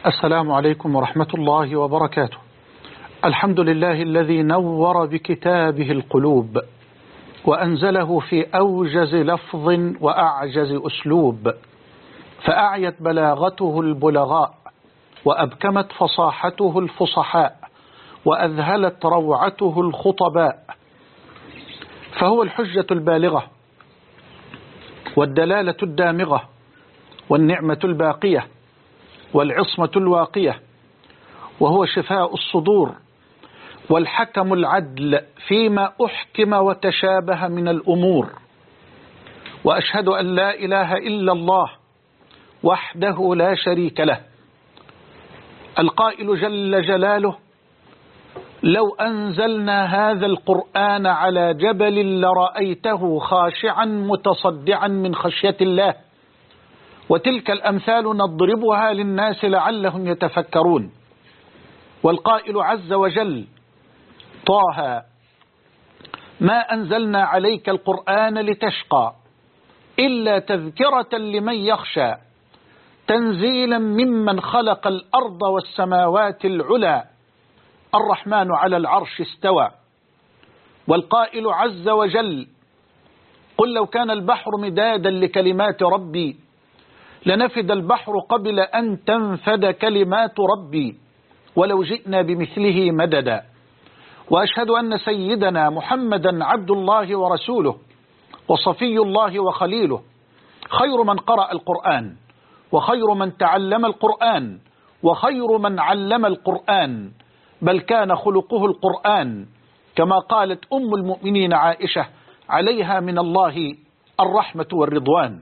السلام عليكم ورحمة الله وبركاته. الحمد لله الذي نور بكتابه القلوب وأنزله في أوجز لفظ وأعجز أسلوب، فأعيت بلاغته البلغاء وأبكمت فصاحته الفصحاء وأذهلت روعته الخطباء، فهو الحجة البالغة والدلالة الدامغة والنعمة الباقية والعصمة الواقية، وهو شفاء الصدور والحكم العدل فيما أحكم وتشابه من الأمور. وأشهد أن لا إله إلا الله وحده لا شريك له، القائل جل جلاله: لو أنزلنا هذا القرآن على جبل لرأيته خاشعا متصدعا من خشية الله، وتلك الأمثال نضربها للناس لعلهم يتفكرون. والقائل عز وجل: طه ما أنزلنا عليك القرآن لتشقى إلا تذكرة لمن يخشى تنزيلا ممن خلق الأرض والسماوات العلى الرحمن على العرش استوى. والقائل عز وجل: قل لو كان البحر مدادا لكلمات ربي لنفد البحر قبل أن تنفد كلمات ربي ولو جئنا بمثله مددا. وأشهد أن سيدنا محمدا عبد الله ورسوله وصفي الله وخليله، خير من قرأ القرآن وخير من تعلم القرآن وخير من علم القرآن، بل كان خلقه القرآن، كما قالت أم المؤمنين عائشة عليها من الله الرحمة والرضوان.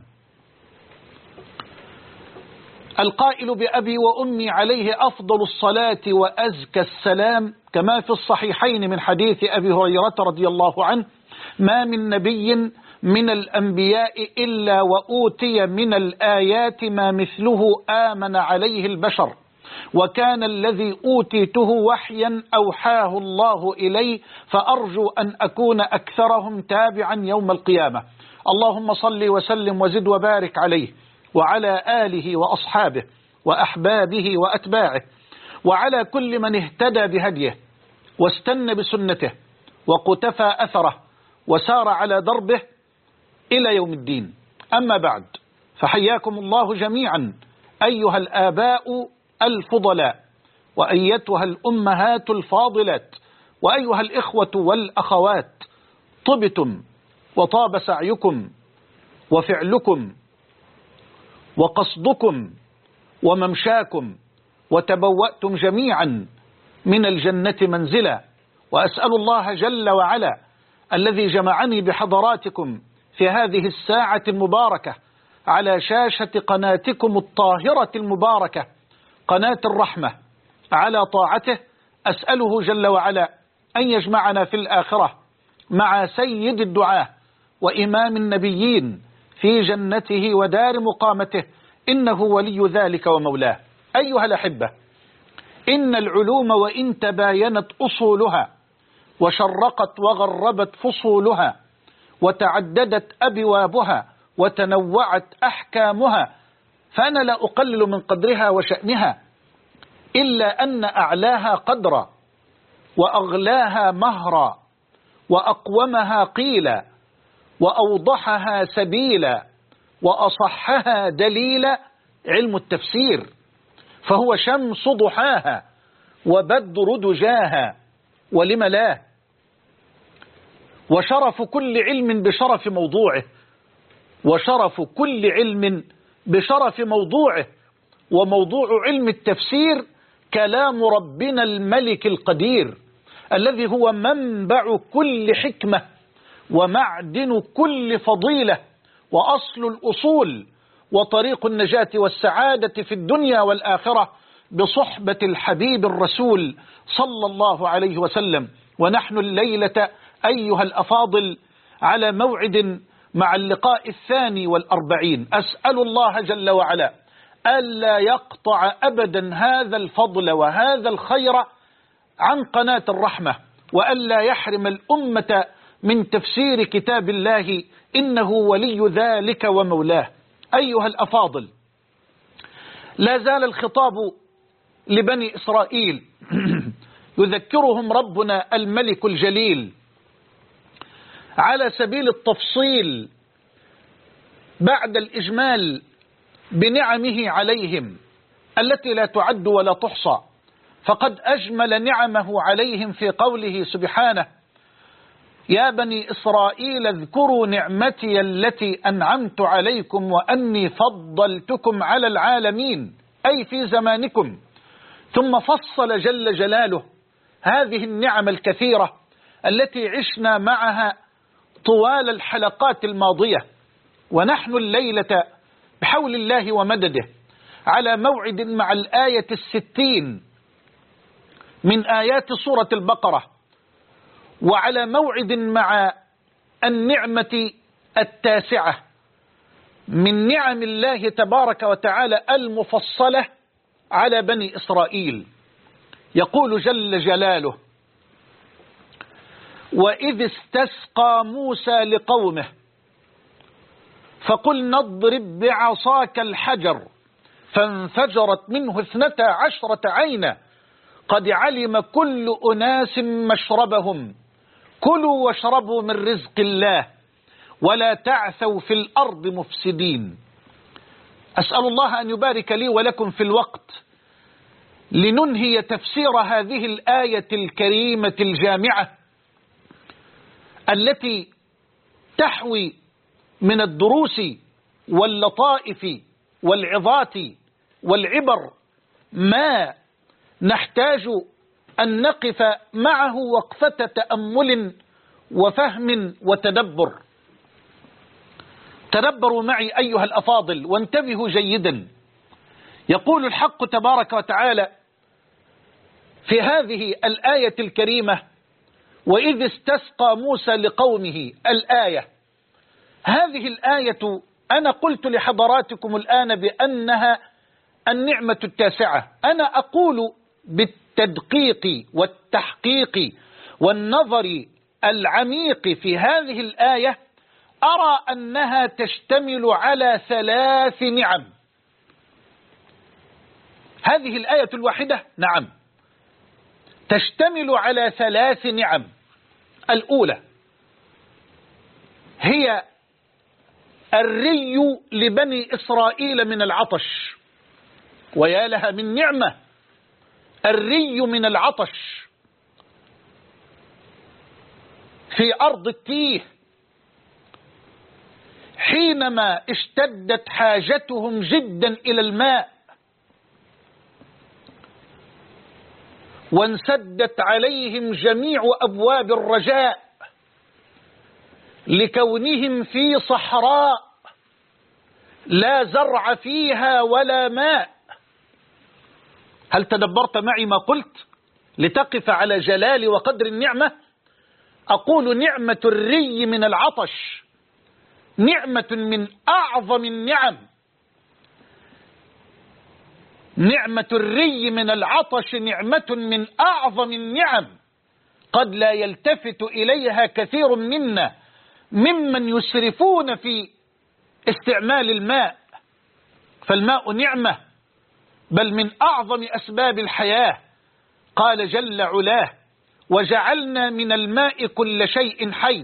القائل بأبي وأمي عليه أفضل الصلاة وأزكى السلام، كما في الصحيحين من حديث أبي هريرة رضي الله عنه: ما من نبي من الأنبياء إلا وأوتي من الآيات ما مثله آمن عليه البشر، وكان الذي أوتيته وحيا أوحاه الله إلي، فأرجو أن أكون أكثرهم تابعا يوم القيامة. اللهم صل وسلم وزد وبارك عليه وعلى آله وأصحابه وأحبابه وأتباعه وعلى كل من اهتدى بهديه واستنى بسنته وقتفى أثره وسار على دربه إلى يوم الدين. أما بعد، فحياكم الله جميعا أيها الآباء الفضلاء، وأيتها الأمهات الفاضلات، وأيها الإخوة والأخوات، طبتم وطاب سعيكم وفعلكم وقصدكم وممشاكم، وتبوأتم جميعا من الجنة منزلا. وأسأل الله جل وعلا الذي جمعني بحضراتكم في هذه الساعة المباركة على شاشة قناتكم الطاهرة المباركة، قناة الرحمة، على طاعته، أسأله جل وعلا أن يجمعنا في الآخرة مع سيد الدعاة وإمام النبيين في جنته ودار مقامته، إنه ولي ذلك ومولاه. أيها الأحبة، إن العلوم وإن تباينت أصولها وشرقت وغربت فصولها وتعددت أبوابها وتنوعت أحكامها، فأنا لا أقلل من قدرها وشأنها، إلا أن أعلاها قدرا وأغلاها مهرا وأقومها قيلا وأوضحها سبيلا وأصحها دليلا علم التفسير، فهو شمس ضحاها وبدر دجاها ولم لا. وشرف كل علم بشرف موضوعه، وشرف كل علم بشرف موضوعه. وموضوع علم التفسير كلام ربنا الملك القدير، الذي هو منبع كل حكمة ومعدن كل فضيلة وأصل الأصول وطريق النجاة والسعادة في الدنيا والآخرة بصحبة الحبيب الرسول صلى الله عليه وسلم. ونحن الليلة أيها الأفاضل على موعد مع اللقاء 42. أسأل الله جل وعلا ألا يقطع أبدا هذا الفضل وهذا الخير عن قناة الرحمة، وألا يحرم الأمة من تفسير كتاب الله، إنه ولي ذلك ومولاه. أيها الأفاضل، لا زال الخطاب لبني إسرائيل يذكرهم ربنا الملك الجليل على سبيل التفصيل بعد الإجمال بنعمه عليهم التي لا تعد ولا تحصى. فقد أجمل نعمه عليهم في قوله سبحانه: يا بني إسرائيل اذكروا نعمتي التي أنعمت عليكم وأني فضلتكم على العالمين، أي في زمانكم. ثم فصل جل جلاله هذه النعم الكثيرة التي عشنا معها طوال الحلقات الماضية، ونحن الليلة بحول الله ومدده على موعد مع الآية 60 من آيات سورة البقرة، وعلى موعد مع النعمة 9 من نعم الله تبارك وتعالى المفصلة على بني إسرائيل. يقول جل جلاله: وإذ استسقى موسى لقومه فقلنا اضرب بعصاك الحجر فانفجرت منه 12 عينا قد علم كل أناس مشربهم كلوا واشربوا من رزق الله ولا تعثوا في الأرض مفسدين. أسأل الله أن يبارك لي ولكم في الوقت لننهي تفسير هذه الآية الكريمة الجامعة التي تحوي من الدروس واللطائف والعظات والعبر ما نحتاج أن نقف معه وقفة تأمل وفهم وتدبر. تدبروا معي أيها الأفاضل وانتبهوا جيدا. يقول الحق تبارك وتعالى في هذه الآية الكريمة: وإذ استسقى موسى لقومه. الآية هذه الآية أنا قلت لحضراتكم الآن بأنها النعمة 9. أنا أقول بالتدقيق والتحقيق والنظر العميق في هذه الآية أرى أنها تشتمل على 3 نعم. هذه الآية الواحدة نعم تشتمل على 3 نعم. الأولى هي الري لبني إسرائيل من العطش، ويا لها من نعمة الري من العطش في أرض التيه حينما اشتدت حاجتهم جدا إلى الماء وانسدت عليهم جميع أبواب الرجاء لكونهم في صحراء لا زرع فيها ولا ماء. هل تدبرت معي ما قلت لتقف على جلال وقدر النعمة؟ أقول نعمة الري من العطش نعمة من أعظم النعم. نعمة الري من العطش نعمة من أعظم النعم قد لا يلتفت إليها كثير منا ممن يسرفون في استعمال الماء، فالماء نعمة بل من أعظم أسباب الحياة. قال جل علاه: وجعلنا من الماء كل شيء حي.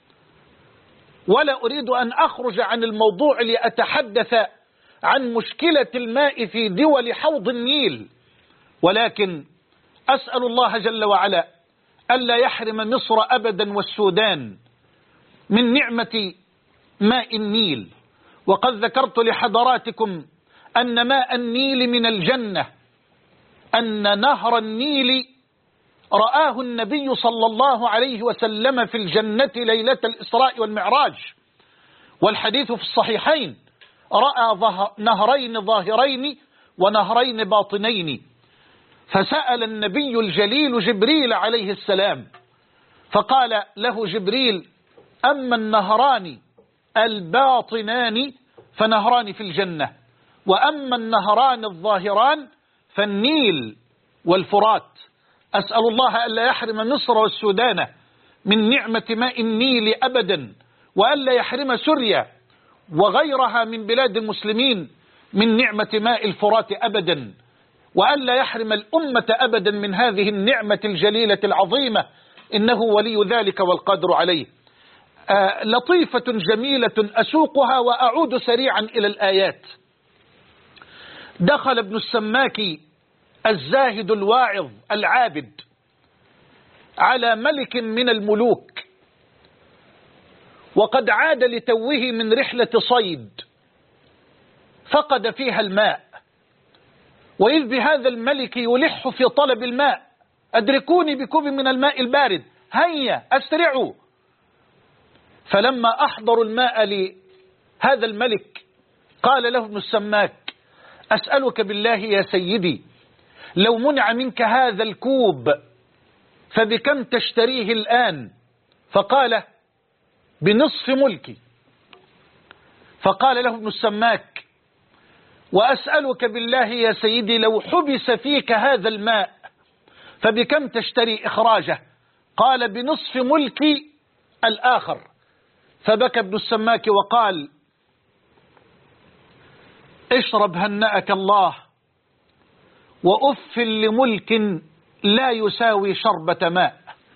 ولا أريد أن أخرج عن الموضوع لأتحدث عن مشكلة الماء في دول حوض النيل، ولكن أسأل الله جل وعلا ألا يحرم مصر أبدا والسودان من نعمة ماء النيل. وقد ذكرت لحضراتكم أن ماء النيل من الجنة، أن نهر النيل رآه النبي صلى الله عليه وسلم في الجنة ليلة الإسراء والمعراج، والحديث في الصحيحين: رأى نهرين ظاهرين ونهرين باطنين. فسأل النبي الجليل جبريل عليه السلام فقال له جبريل: أما النهران الباطنان فنهران في الجنة، وأما النهران الظاهران فالنيل والفرات. أسأل الله ألا يحرم مصر والسودان من نعمة ماء النيل أبدا، وألا يحرم سوريا وغيرها من بلاد المسلمين من نعمة ماء الفرات أبدا. وألا يحرم الأمة أبدا من هذه النعمة الجليلة العظيمة، إنه ولي ذلك والقادر عليه. لطيفة جميلة أسوقها وأعود سريعا إلى الآيات. دخل ابن السماك الزاهد الواعظ العابد على ملك من الملوك، وقد عاد لتوه من رحلة صيد فقد فيها الماء، وإذ بهذا الملك يلح في طلب الماء: أدركوني بكوب من الماء البارد، هيا أسرعوا. فلما أحضروا الماء لهذا الملك قال له ابن السماك: أسألك بالله يا سيدي، لو منع منك هذا الكوب فبكم تشتريه الآن؟ فقال: بنصف ملكي. فقال له ابن السماك: وأسألك بالله يا سيدي، لو حبس فيك هذا الماء فبكم تشتري إخراجه؟ قال: بنصف ملكي الآخر. فبكى ابن السماك وقال: اشرب هنأك الله، وأف لملك لا يساوي شربة ماء،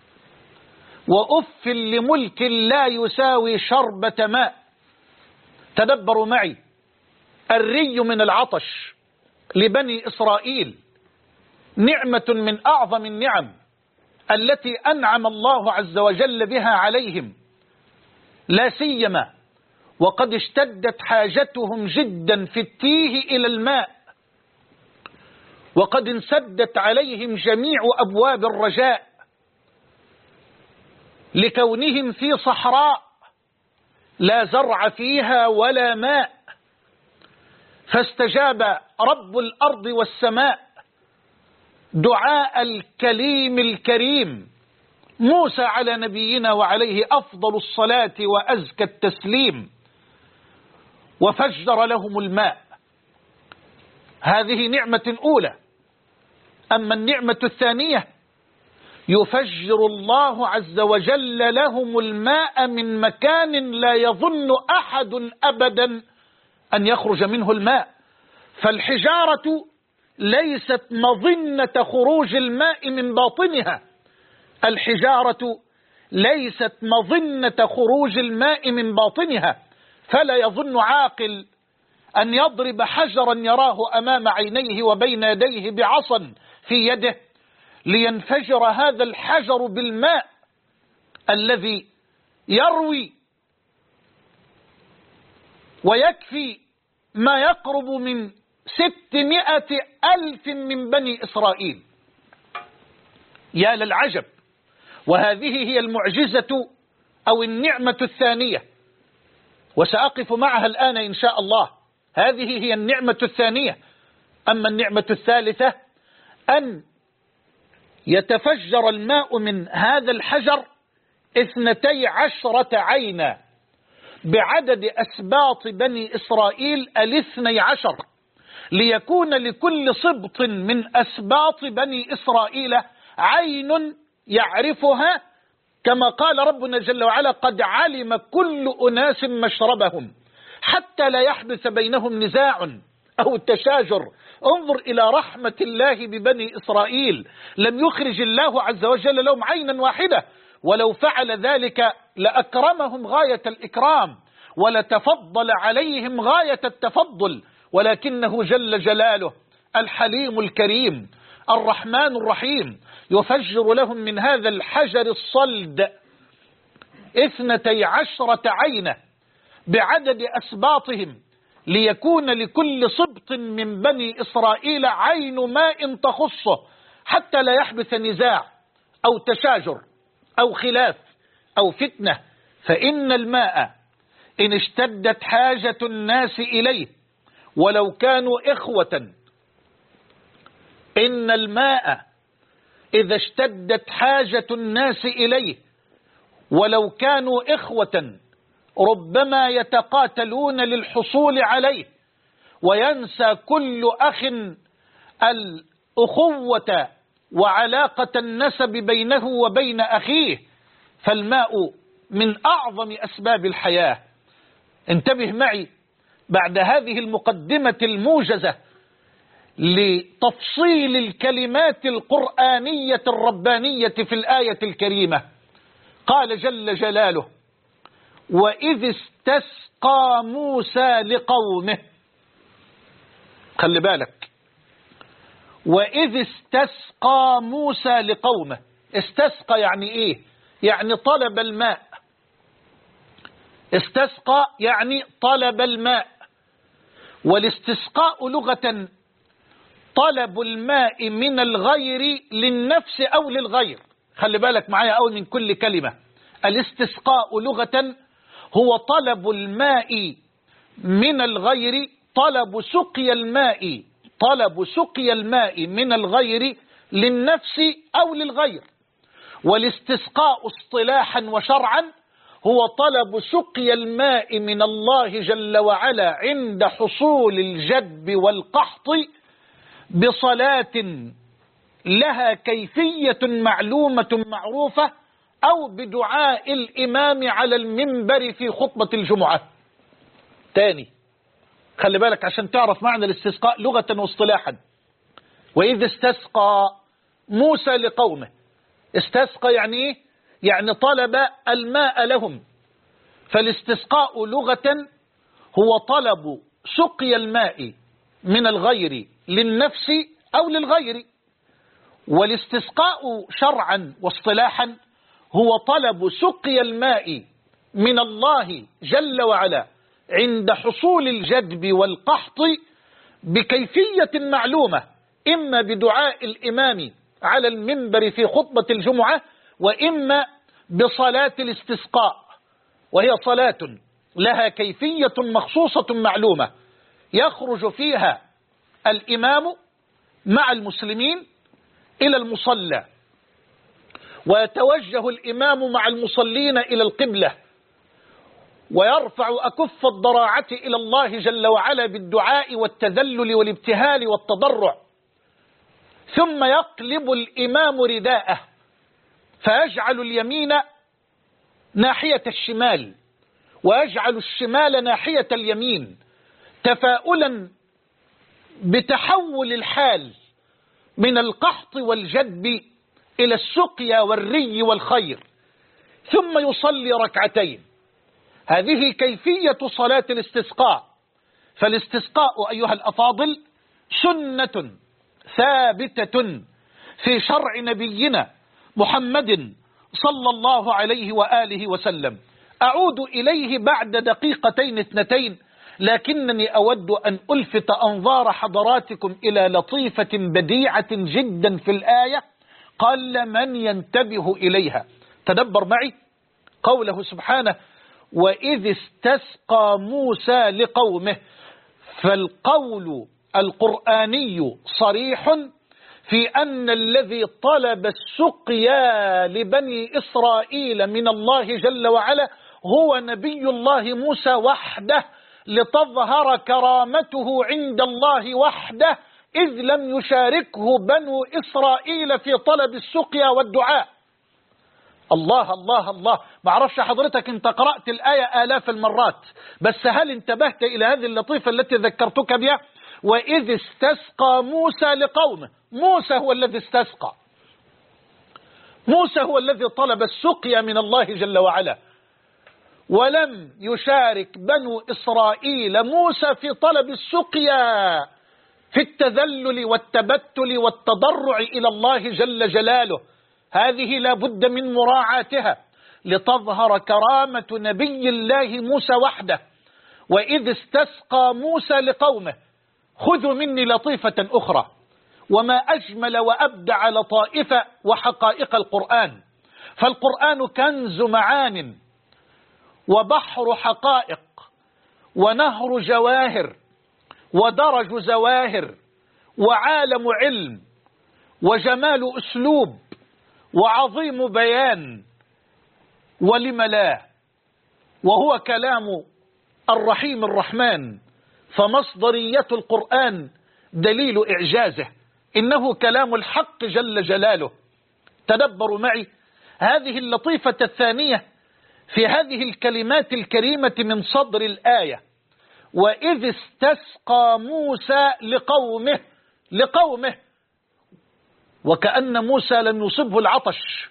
وأف لملك لا يساوي شربة ماء. تدبروا معي، الري من العطش لبني إسرائيل نعمة من أعظم النعم التي أنعم الله عز وجل بها عليهم، لا سيما وقد اشتدت حاجتهم جدا في التيه إلى الماء، وقد انسدت عليهم جميع أبواب الرجاء لكونهم في صحراء لا زرع فيها ولا ماء. فاستجاب رب الأرض والسماء دعاء الكليم الكريم موسى على نبينا وعليه أفضل الصلاة وأزكى التسليم، وفجر لهم الماء. هذه نعمة أولى. أما النعمة الثانية: يفجر الله عز وجل لهم الماء من مكان لا يظن أحد أبدا أن يخرج منه الماء. فالحجارة ليست مظنة خروج الماء من باطنها، الحجارة ليست مظنة خروج الماء من باطنها. فلا يظن عاقل أن يضرب حجرا يراه أمام عينيه وبين يديه بعصا في يده لينفجر هذا الحجر بالماء الذي يروي ويكفي ما يقرب من 600,000 من بني إسرائيل. يا للعجب! وهذه هي المعجزة أو النعمة الثانية، وسأقف معها الآن إن شاء الله. هذه هي النعمة الثانية. أما النعمة الثالثة: أن يتفجر الماء من هذا الحجر 12 عينا بعدد أسباط بني إسرائيل 12، ليكون لكل سبط من أسباط بني إسرائيل عين يعرفها، كما قال ربنا جل وعلا: قد علم كل أناس مشربهم، حتى لا يحدث بينهم نزاع أو التشاجر. انظر إلى رحمة الله ببني إسرائيل، لم يخرج الله عز وجل لهم عينا واحدة، ولو فعل ذلك لأكرمهم غاية الإكرام ولتفضل عليهم غاية التفضل، ولكنه جل جلاله الحليم الكريم الرحمن الرحيم يفجر لهم من هذا الحجر الصلد 12 عينة بعدد أسباطهم، ليكون لكل سبط من بني إسرائيل عين ماء تخصه، حتى لا يحدث نزاع أو تشاجر أو خلاف أو فتنة. فإن الماء إن اشتدت حاجة الناس إليه ولو كانوا إخوة، إن الماء إذا اشتدت حاجة الناس إليه ولو كانوا إخوة ربما يتقاتلون للحصول عليه، وينسى كل أخ الأخوة وعلاقة النسب بينه وبين أخيه. فالماء من أعظم أسباب الحياة. انتبه معي بعد هذه المقدمة الموجزة لتفصيل الكلمات القرآنية الربانية في الآية الكريمة. قال جل جلاله: وإذ استسقى موسى لقومه. خلي بالك، وإذ استسقى موسى لقومه. استسقى يعني إيه؟ يعني طلب الماء. استسقى يعني طلب الماء. والاستسقاء لغة طلب الماء من الغير للنفس أو للغير. خلي بالك معايا أول من كل كلمة. الاستسقاء لغة هو طلب الماء من الغير، طلب سقي الماء من الغير للنفس أو للغير. والاستسقاء اصطلاحا وشرعا هو طلب سقي الماء من الله جل وعلا عند حصول الجدب والقحط بصلاة لها كيفية معلومة معروفة، أو بدعاء الإمام على المنبر في خطبة الجمعة. تاني، خلي بالك عشان تعرف معنى الاستسقاء لغة واصطلاحا. وإذ استسقى موسى لقومه. استسقى يعني إيه؟ يعني طلب الماء لهم. فالاستسقاء لغة هو طلب سقي الماء من الغير للنفس أو للغير. والاستسقاء شرعا واصطلاحا هو طلب سقي الماء من الله جل وعلا عند حصول الجدب والقحط بكيفية معلومة، إما بدعاء الإمام على المنبر في خطبة الجمعة، وإما بصلاة الاستسقاء، وهي صلاة لها كيفية مخصوصة معلومة يخرج فيها الإمام مع المسلمين إلى المصلى، ويتوجه الإمام مع المصلين إلى القبلة، ويرفع أكف الضراعة إلى الله جل وعلا بالدعاء والتذلل والابتهال والتضرع. ثم يقلب الإمام رداءه فيجعل اليمين ناحية الشمال ويجعل الشمال ناحية اليمين، تفاؤلا بتحول الحال من القحط والجدب إلى السقيا والري والخير، ثم يصلي ركعتين. هذه كيفية صلاة الاستسقاء. فالاستسقاء أيها الأفاضل سنة ثابتة في شرع نبينا محمد صلى الله عليه وآله وسلم. أعود إليه بعد دقيقتين اثنتين، لكنني أود أن ألفت أنظار حضراتكم إلى لطيفة بديعة جدا في الآية قل من ينتبه إليها. تدبر معي قوله سبحانه: وإذ استسقى موسى لقومه. فالقول القرآني صريح في أن الذي طلب السقيا لبني إسرائيل من الله جل وعلا هو نبي الله موسى وحده، لتظهر كرامته عند الله وحده، إذ لم يشاركه بنو إسرائيل في طلب السقيا والدعاء. الله الله الله. ما اعرفش حضرتك انت قرأت الآية آلاف المرات، بس هل انتبهت إلى هذه اللطيفة التي ذكرتك بها؟ وإذ استسقى موسى لقومه. موسى هو الذي استسقى، موسى هو الذي طلب السقيا من الله جل وعلا، ولم يشارك بنو إسرائيل موسى في طلب السقيا في التذلل والتبتل والتضرع إلى الله جل جلاله. هذه لا بد من مراعاتها لتظهر كرامة نبي الله موسى وحده. وإذ استسقى موسى لقومه. خذوا مني لطيفة أخرى، وما أجمل وأبدع لطائف وحقائق القرآن. فالقرآن كنز معان وبحر حقائق ونهر جواهر ودرج زواهر وعالم علم وجمال أسلوب وعظيم بيان، ولم لا، وهو كلام الرحيم الرحمن. فمصدرية القرآن دليل إعجازه، إنه كلام الحق جل جلاله. تدبروا معي هذه اللطيفة الثانية في هذه الكلمات الكريمة من صدر الآية: وإذ استسقى موسى لقومه. لقومه، وكأن موسى لم يصبه العطش،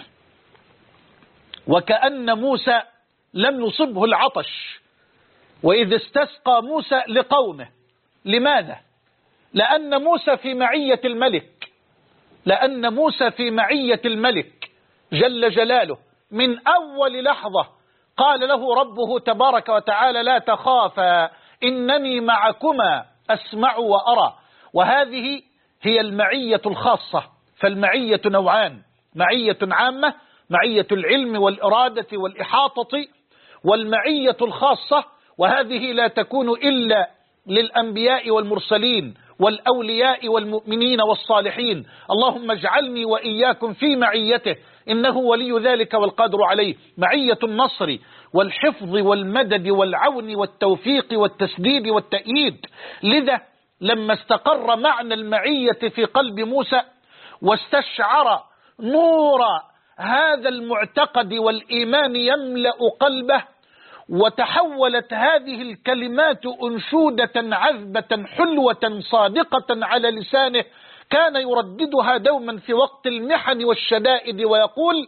وكأن موسى لم يصبه العطش. وإذ استسقى موسى لقومه. لماذا؟ لأن موسى في معية الملك، لأن موسى في معية الملك جل جلاله. من أول لحظة قال له ربه تبارك وتعالى: لا تخافا إنني معكما أسمع وأرى. وهذه هي المعية الخاصة. فالمعية نوعان: معية عامة، معية العلم والإرادة والإحاطة، والمعية الخاصة، وهذه لا تكون إلا للأنبياء والمرسلين والأولياء والمؤمنين والصالحين. اللهم اجعلني وإياكم في معيته، إنه ولي ذلك والقادر عليه. معية النصر والحفظ والمدد والعون والتوفيق والتسديد والتأييد. لذا لما استقر معنى المعية في قلب موسى واستشعر نور هذا المعتقد والإيمان يملأ قلبه، وتحولت هذه الكلمات أنشودة عذبة حلوة صادقة على لسانه، كان يرددها دوما في وقت المحن والشدائد ويقول: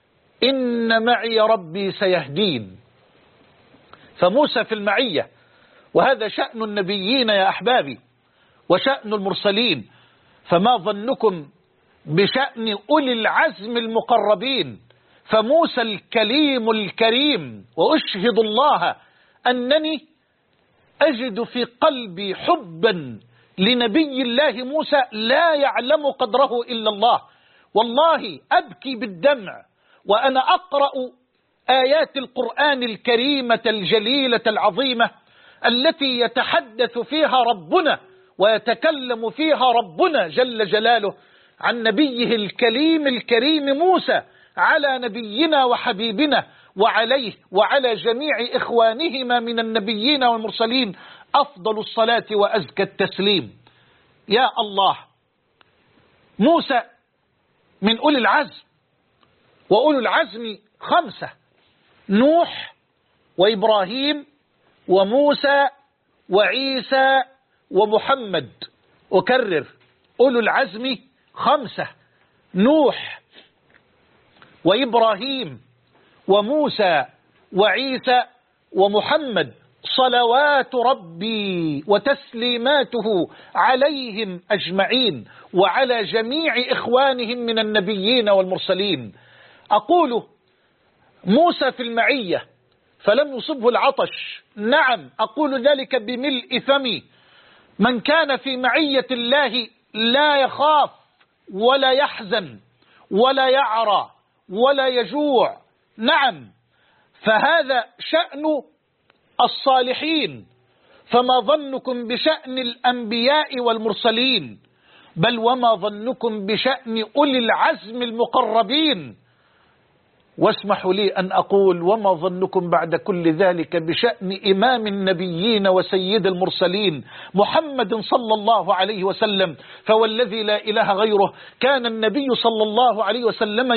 إن معي ربي سيهدين. فموسى في المعية، وهذا شأن النبيين يا أحبابي وشأن المرسلين. فما ظنكم بشأن أولي العزم المقربين؟ فموسى الكليم الكريم، وأشهد الله أنني أجد في قلبي حبا لنبي الله موسى لا يعلم قدره إلا الله. والله أبكي بالدمع وأنا أقرأ آيات القرآن الكريمة الجليلة العظيمة التي يتحدث فيها ربنا ويتكلم فيها ربنا جل جلاله عن نبيه الكليم الكريم موسى، على نبينا وحبيبنا وعليه وعلى جميع إخوانهما من النبيين والمرسلين أفضل الصلاة وأزكى التسليم. يا الله، موسى من أولي العزم، وأولي العزم 5: نوح وإبراهيم وموسى وعيسى ومحمد. أكرر: أولي العزم 5: نوح وإبراهيم وموسى وعيسى ومحمد، صلوات ربي وتسليماته عليهم أجمعين وعلى جميع إخوانهم من النبيين والمرسلين. أقول: موسى في المعية فلم يصبه العطش. نعم، أقول ذلك بملء فمي. من كان في معية الله لا يخاف ولا يحزن ولا يعرى ولا يجوع. نعم، فهذا شأن الصالحين. فما ظنكم بشأن الأنبياء والمرسلين؟ بل وما ظنكم بشأن أولي العزم المقربين؟ واسمحوا لي أن أقول: وما ظنكم بعد كل ذلك بشأن إمام النبيين وسيد المرسلين محمد صلى الله عليه وسلم؟ فوالذي لا إله غيره كان النبي صلى الله عليه وسلم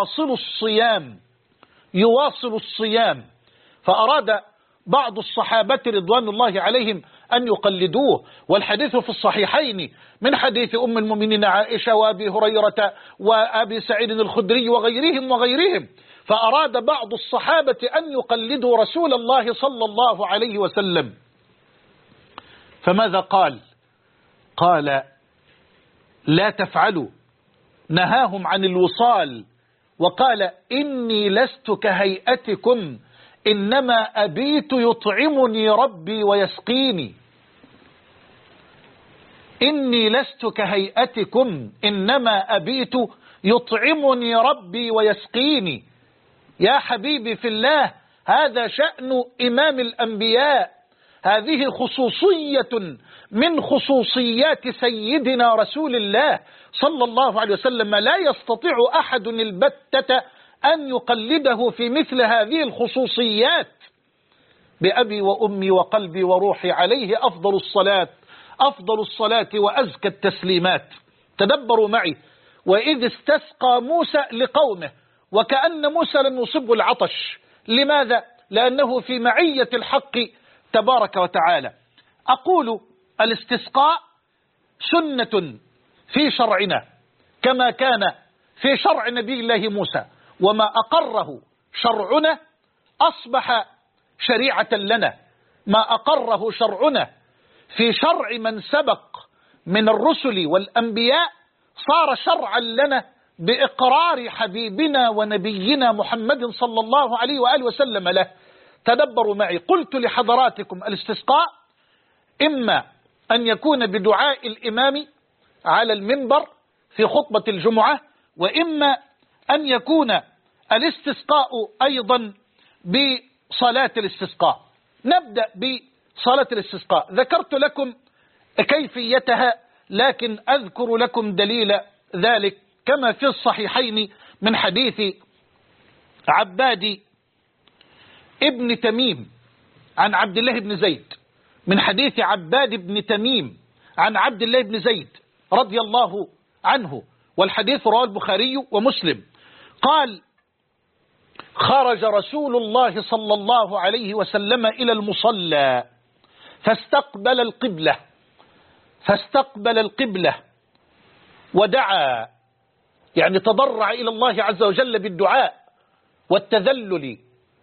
يواصل الصيام، فأراد بعض الصحابة رضوان الله عليهم أن يقلدوه. والحديث في الصحيحين من حديث أم المؤمنين عائشة وأبي هريرة وأبي سعيد الخدري وغيرهم. فأراد بعض الصحابة أن يقلدوا رسول الله صلى الله عليه وسلم، فماذا قال؟ قال: لا تفعلوا، نهاهم عن الوصال، وقال: إني لست كهيئتكم إنما أبيت يطعمني ربي ويسقيني. إني لست كهيئتكم إنما أبيت يطعمني ربي ويسقيني. يا حبيبي في الله، هذا شأن إمام الأنبياء. هذه خصوصية من خصوصيات سيدنا رسول الله صلى الله عليه وسلم، لا يستطيع أحد البتة أن يقلده في مثل هذه الخصوصيات. بأبي وأمي وقلبي وروحي عليه أفضل الصلاة وأزكى التسليمات. تدبروا معي: وإذ استسقى موسى لقومه، وكأن موسى لم يصبه العطش. لماذا؟ لأنه في معية الحق تبارك وتعالى. أقول: الاستسقاء سنة في شرعنا كما كان في شرع نبي الله موسى، وما أقره شرعنا أصبح شريعة لنا. ما أقره شرعنا في شرع من سبق من الرسل والأنبياء صار شرعا لنا بإقرار حبيبنا ونبينا محمد صلى الله عليه وآله وسلم له. تدبروا معي، قلت لحضراتكم الاستسقاء إما أن يكون بدعاء الإمام على المنبر في خطبة الجمعة، وإما أن يكون الاستسقاء أيضا بصلاة الاستسقاء. نبدأ بصلاة الاستسقاء. ذكرت لكم كيفيتها، لكن أذكر لكم دليل ذلك كما في الصحيحين من حديث عباد ابن تميم عن عبد الله بن زيد، من حديث عباد بن تميم عن عبد الله بن زيد رضي الله عنه، والحديث رواه البخاري ومسلم. قال: خرج رسول الله صلى الله عليه وسلم إلى المصلى فاستقبل القبلة ودعا، يعني تضرع إلى الله عز وجل بالدعاء والتذلل،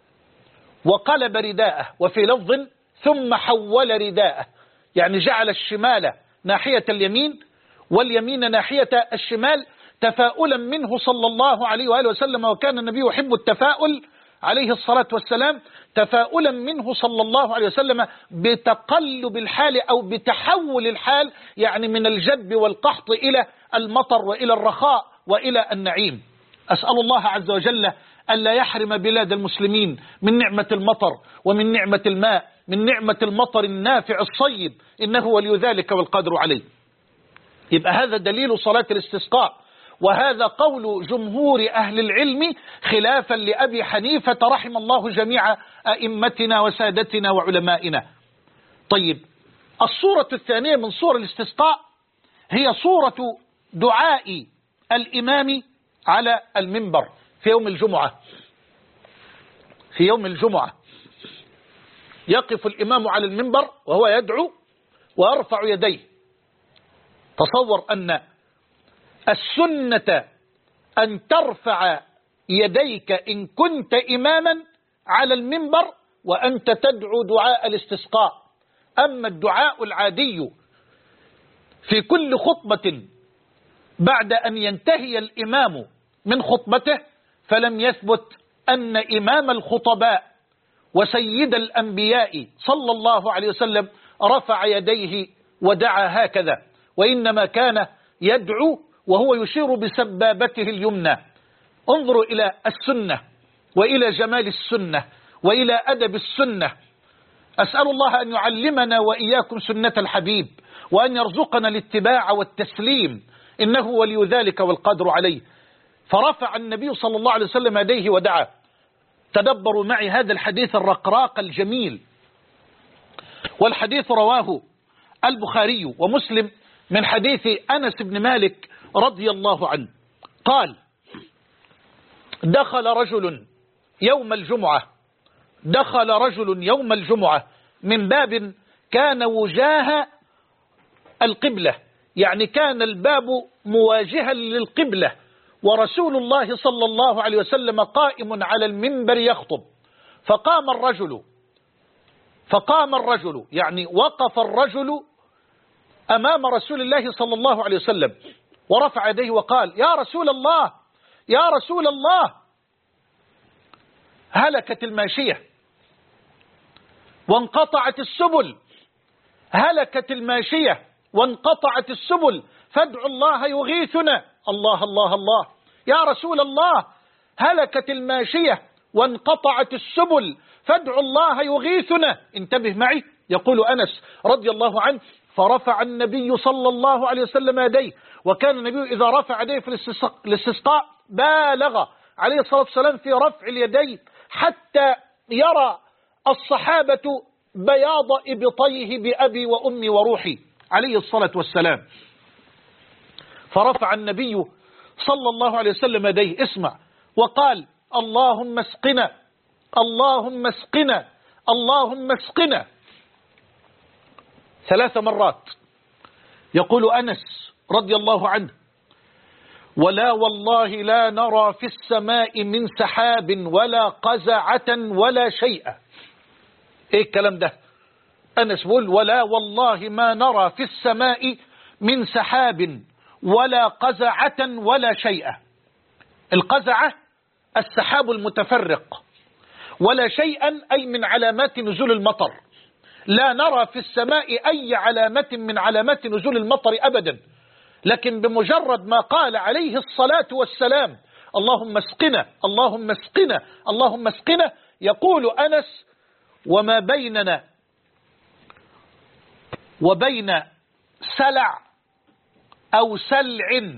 وقلب رداءه، وفي لفظ ثم حول رداءه، يعني جعل الشمال ناحية اليمين واليمين ناحية الشمال، تفاؤلا منه صلى الله عليه وآله وسلم، وكان النبي يحب التفاؤل عليه الصلاة والسلام، تفاؤلا منه صلى الله عليه وسلم بتقلب الحال أو بتحول الحال، يعني من الجدب والقحط إلى المطر وإلى الرخاء وإلى النعيم. أسأل الله عز وجل ألا يحرم بلاد المسلمين من نعمة المطر ومن نعمة الماء، من نعمة المطر النافع الصيب، إنه ولي ذلك والقادر عليه. يبقى هذا دليل صلاة الاستسقاء، وهذا قول جمهور أهل العلم خلافا لأبي حنيفة رحم الله جميع أئمتنا وسادتنا وعلمائنا. طيب، الصورة الثانية من صور الاستسقاء هي صورة دعاء الإمام على المنبر في يوم الجمعة. في يوم الجمعة يقف الإمام على المنبر وهو يدعو ويرفع يديه. تصور أن السنة أن ترفع يديك إن كنت إماما على المنبر وأنت تدعو دعاء الاستسقاء. أما الدعاء العادي في كل خطبة بعد أن ينتهي الإمام من خطبته فلم يثبت أن إمام الخطباء وسيد الأنبياء صلى الله عليه وسلم رفع يديه ودعا هكذا، وإنما كان يدعو وهو يشير بسبابته اليمنى. انظروا إلى السنة وإلى جمال السنة وإلى أدب السنة. أسأل الله أن يعلمنا وإياكم سنة الحبيب، وأن يرزقنا الاتباع والتسليم، إنه ولي ذلك والقادر عليه. فرفع النبي صلى الله عليه وسلم يديه ودعا. تدبروا معي هذا الحديث الرقراق الجميل، والحديث رواه البخاري ومسلم من حديث أنس بن مالك رضي الله عنه قال: دخل رجل يوم الجمعة من باب كان وجاه القبلة، يعني كان الباب مواجها للقبلة، ورسول الله صلى الله عليه وسلم قائم على المنبر يخطب. فقام الرجل يعني وقف الرجل أمام رسول الله صلى الله عليه وسلم ورفع يديه وقال: يا رسول الله هلكت الماشية وانقطعت السبل، فادعوا الله يغيثنا. الله الله الله، يا رسول الله هلكت الماشية وانقطعت السبل، فادعوا الله يغيثنا. انتبه معي، يقول أنس رضي الله عنه: فرفع النبي صلى الله عليه وسلم يديه، وكان النبي إذا رفع يديه في الاستسقاء بالغ عليه الصلاة والسلام في رفع اليدين حتى يرى الصحابة بياض إبطيه بأبي وأمي وروحي عليه الصلاة والسلام. فرفع النبي صلى الله عليه وسلم يديه، اسمع، وقال: اللهم اسقنا اللهم اسقنا اللهم اسقنا 3 مرات. يقول أنس رضي الله عنه: ولا والله لا نرى في السماء من سحاب ولا قزعة ولا شيء. ايه الكلام ده؟ أنس بيقول: ولا والله ما نرى في السماء من سحاب ولا قزعة ولا شيء. القزعة السحاب المتفرق، ولا شيئا أي من علامات نزول المطر. لا نرى في السماء أي علامة من علامات نزول المطر أبدا، لكن بمجرد ما قال عليه الصلاة والسلام: اللهم اسقنا اللهم اسقنا اللهم اسقنا، يقول أنس: وما بيننا وبين سلع أو سلع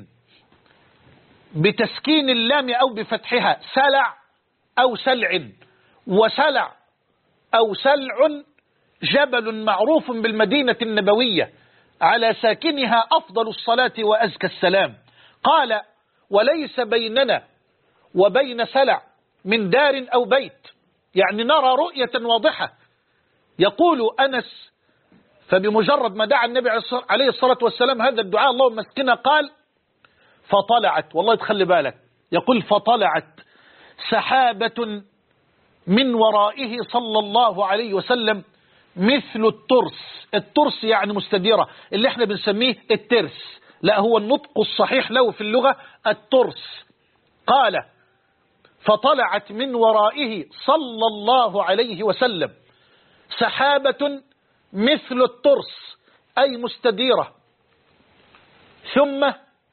بتسكين اللام أو بفتحها، سلع أو سلع، وسلع أو سلع جبل معروف بالمدينة النبوية على ساكنها أفضل الصلاة وأزكى السلام. قال: وليس بيننا وبين سلع من دار أو بيت، يعني نرى رؤية واضحة. يقول أنس: فبمجرد ما دعا النبي عليه الصلاة والسلام هذا الدعاء اللهم اسقنا، قال: فطلعت، والله تخلي بالك، يقول: فطلعت سحابة من ورائه صلى الله عليه وسلم مثل الترس. الترس يعني مستديرة، اللي احنا بنسميه الترس، لا، هو النطق الصحيح له في اللغة الترس. قال: فطلعت من ورائه صلى الله عليه وسلم سحابة مثل الترس أي مستديرة، ثم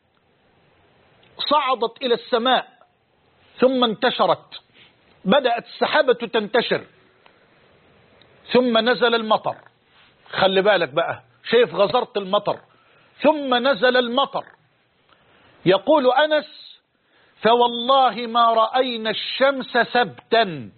صعدت إلى السماء، ثم انتشرت، بدأت السحابة تنتشر، ثم نزل المطر. خلي بالك بقى، شايف غزارة المطر، ثم نزل المطر. يقول أنس: فوالله ما رأينا الشمس سبتا.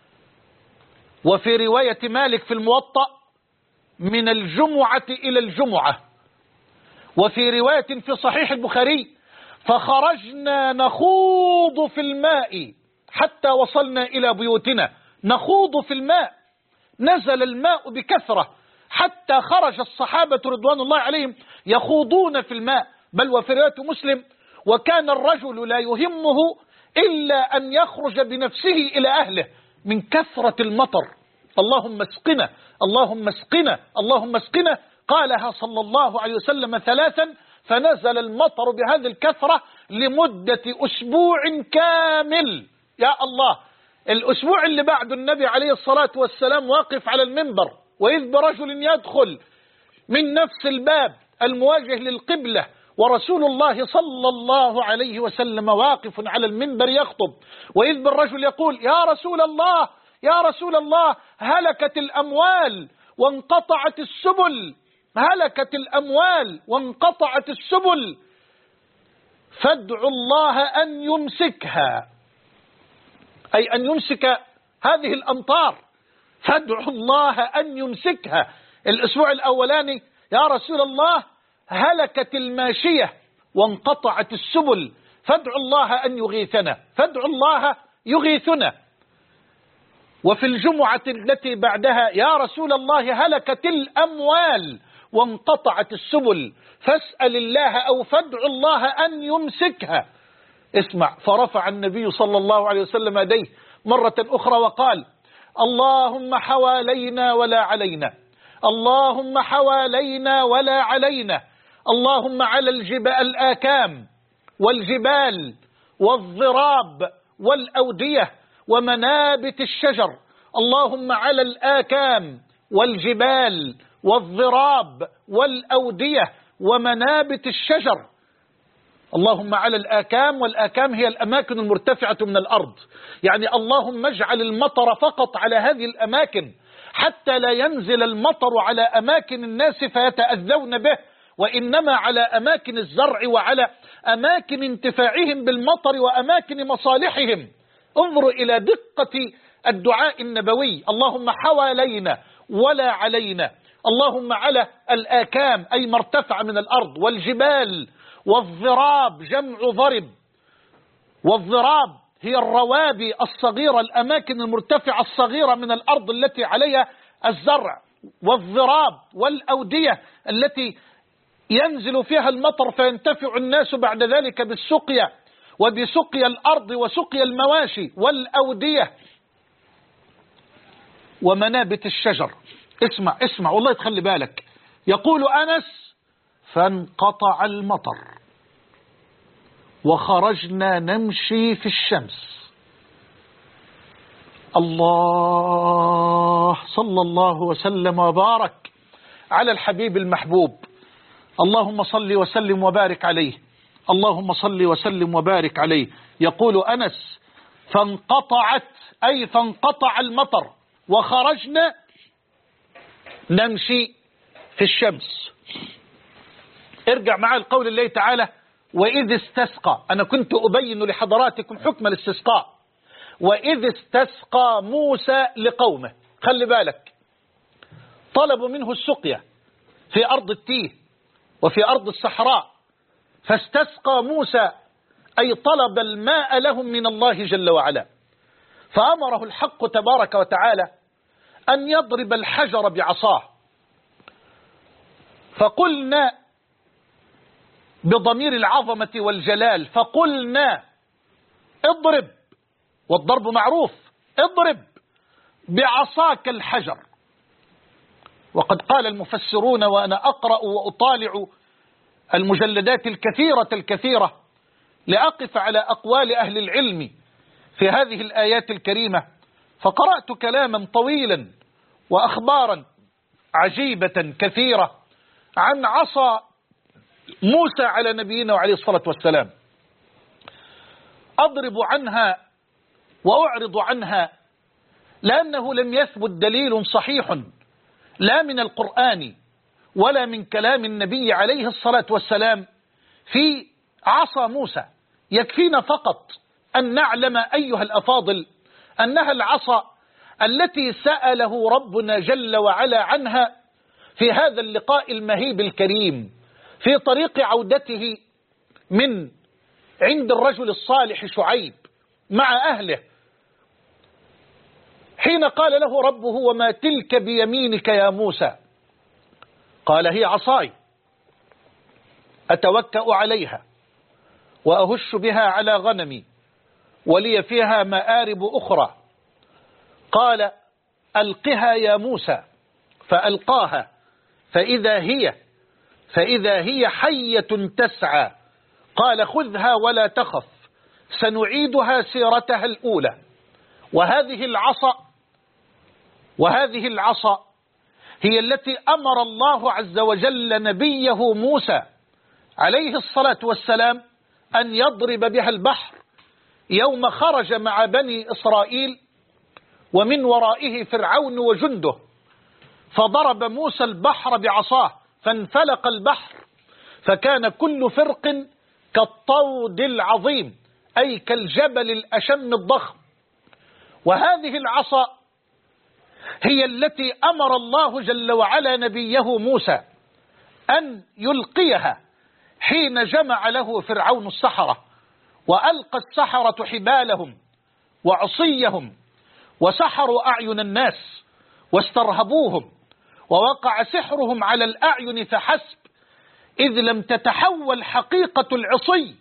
وفي رواية مالك في الموطأ: من الجمعة إلى الجمعة. وفي رواية في صحيح البخاري: فخرجنا نخوض في الماء حتى وصلنا إلى بيوتنا. نخوض في الماء، نزل الماء بكثرة حتى خرج الصحابة رضوان الله عليهم يخوضون في الماء. بل وفي رواية مسلم: وكان الرجل لا يهمه إلا أن يخرج بنفسه إلى أهله من كثرة المطر. اللهم اسقنا اللهم اسقنا اللهم اسقنا، قالها صلى الله عليه وسلم 3، فنزل المطر بهذه الكثرة لمدة أسبوع كامل. يا الله، الأسبوع اللي بعد النبي عليه الصلاة والسلام واقف على المنبر، وإذ برجل يدخل من نفس الباب المواجه للقبلة، ورسول الله صلى الله عليه وسلم واقف على المنبر يخطب، وإذ بالرجل يقول: يا رسول الله يا رسول الله، هلكت الأموال وانقطعت السبل، هلكت الأموال وانقطعت السبل، فادعوا الله أن يمسكها، أي أن يمسك هذه الأمطار، فادعوا الله أن يمسكها. الأسبوع الأولاني: يا رسول الله هلكت الماشية وانقطعت السبل، فادعوا الله أن يغيثنا، فادعوا الله يغيثنا. وفي الجمعة التي بعدها: يا رسول الله هلكت الأموال وانقطعت السبل، فاسأل الله أو فادعوا الله أن يمسكها. اسمع: فرفع النبي صلى الله عليه وسلم يديه مرة أخرى وقال: اللهم حوالينا ولا علينا، اللهم حوالينا ولا علينا، اللهم على الآكام والجبال والضراب والأودية ومنابت الشجر، اللهم على الآكام والجبال والضراب والأودية ومنابت الشجر. اللهم على الآكام، والآكام هي الأماكن المرتفعة من الأرض، يعني اللهم اجعل المطر فقط على هذه الأماكن، حتى لا ينزل المطر على أماكن الناس فيتأذون به، وإنما على أماكن الزرع وعلى أماكن انتفاعهم بالمطر وأماكن مصالحهم. انظروا إلى دقة الدعاء النبوي: اللهم حوالينا ولا علينا، اللهم على الآكام أي مرتفع من الأرض، والجبال، والضراب جمع ضرب، والضراب هي الروابي الصغيرة، الأماكن المرتفعة الصغيرة من الأرض التي عليها الزرع، والضراب والأودية التي ينزل فيها المطر فينتفع الناس بعد ذلك بالسقيا وبسقيا الأرض وسقيا المواشي والأودية ومنابت الشجر. اسمع والله تخلي بالك. يقول أنس: فانقطع المطر وخرجنا نمشي في الشمس. الله، صلى الله وسلم وبارك على الحبيب المحبوب. اللهم صل وسلم وبارك عليه، اللهم صل وسلم وبارك عليه. يقول أنس: فانقطعت، أي فانقطع المطر وخرجنا نمشي في الشمس. ارجع معي القول الله تعالى: وإذ استسقى. أنا كنت أبين لحضراتكم حكم الاستسقاء. وإذ استسقى موسى لقومه. خلي بالك، طلبوا منه السقيا في أرض التيه وفي أرض الصحراء، فاستسقى موسى، أي طلب الماء لهم من الله جل وعلا، فأمره الحق تبارك وتعالى أن يضرب الحجر بعصاه. فقلنا بضمير العظمة والجلال، فقلنا اضرب، والضرب معروف، اضرب بعصاك الحجر. وقد قال المفسرون وأنا أقرأ وأطالع المجلدات الكثيرة لأقف على أقوال أهل العلم في هذه الآيات الكريمة، فقرأت كلاما طويلا وأخبارا عجيبة كثيرة عن عصا موسى على نبينا وعليه الصلاة والسلام. أضرب عنها وأعرض عنها لأنه لم يثبت دليل صحيح لا من القرآن ولا من كلام النبي عليه الصلاة والسلام في عصا موسى. يكفينا فقط أن نعلم أيها الأفاضل أنها العصا التي سأله ربنا جل وعلا عنها في هذا اللقاء المهيب الكريم في طريق عودته من عند الرجل الصالح شعيب مع أهله، حين قال له ربه: وما تلك بيمينك يا موسى؟ قال: هي عصاي أتوكأ عليها وأهش بها على غنمي ولي فيها مآرب أخرى. قال: ألقها يا موسى، فألقاها فإذا هي حية تسعى. قال: خذها ولا تخف سنعيدها سيرتها الأولى. وهذه العصا هي التي أمر الله عز وجل نبيه موسى عليه الصلاة والسلام أن يضرب بها البحر يوم خرج مع بني إسرائيل ومن ورائه فرعون وجنده، فضرب موسى البحر بعصاه فانفلق البحر، فكان كل فرق كالطود العظيم، أي كالجبل الأشم الضخم. وهذه العصا هي التي أمر الله جل وعلا نبيه موسى أن يلقيها حين جمع له فرعون السحرة، وألقى السحرة حبالهم وعصيهم وسحروا أعين الناس واسترهبوهم، ووقع سحرهم على الأعين فحسب، إذ لم تتحول حقيقة العصي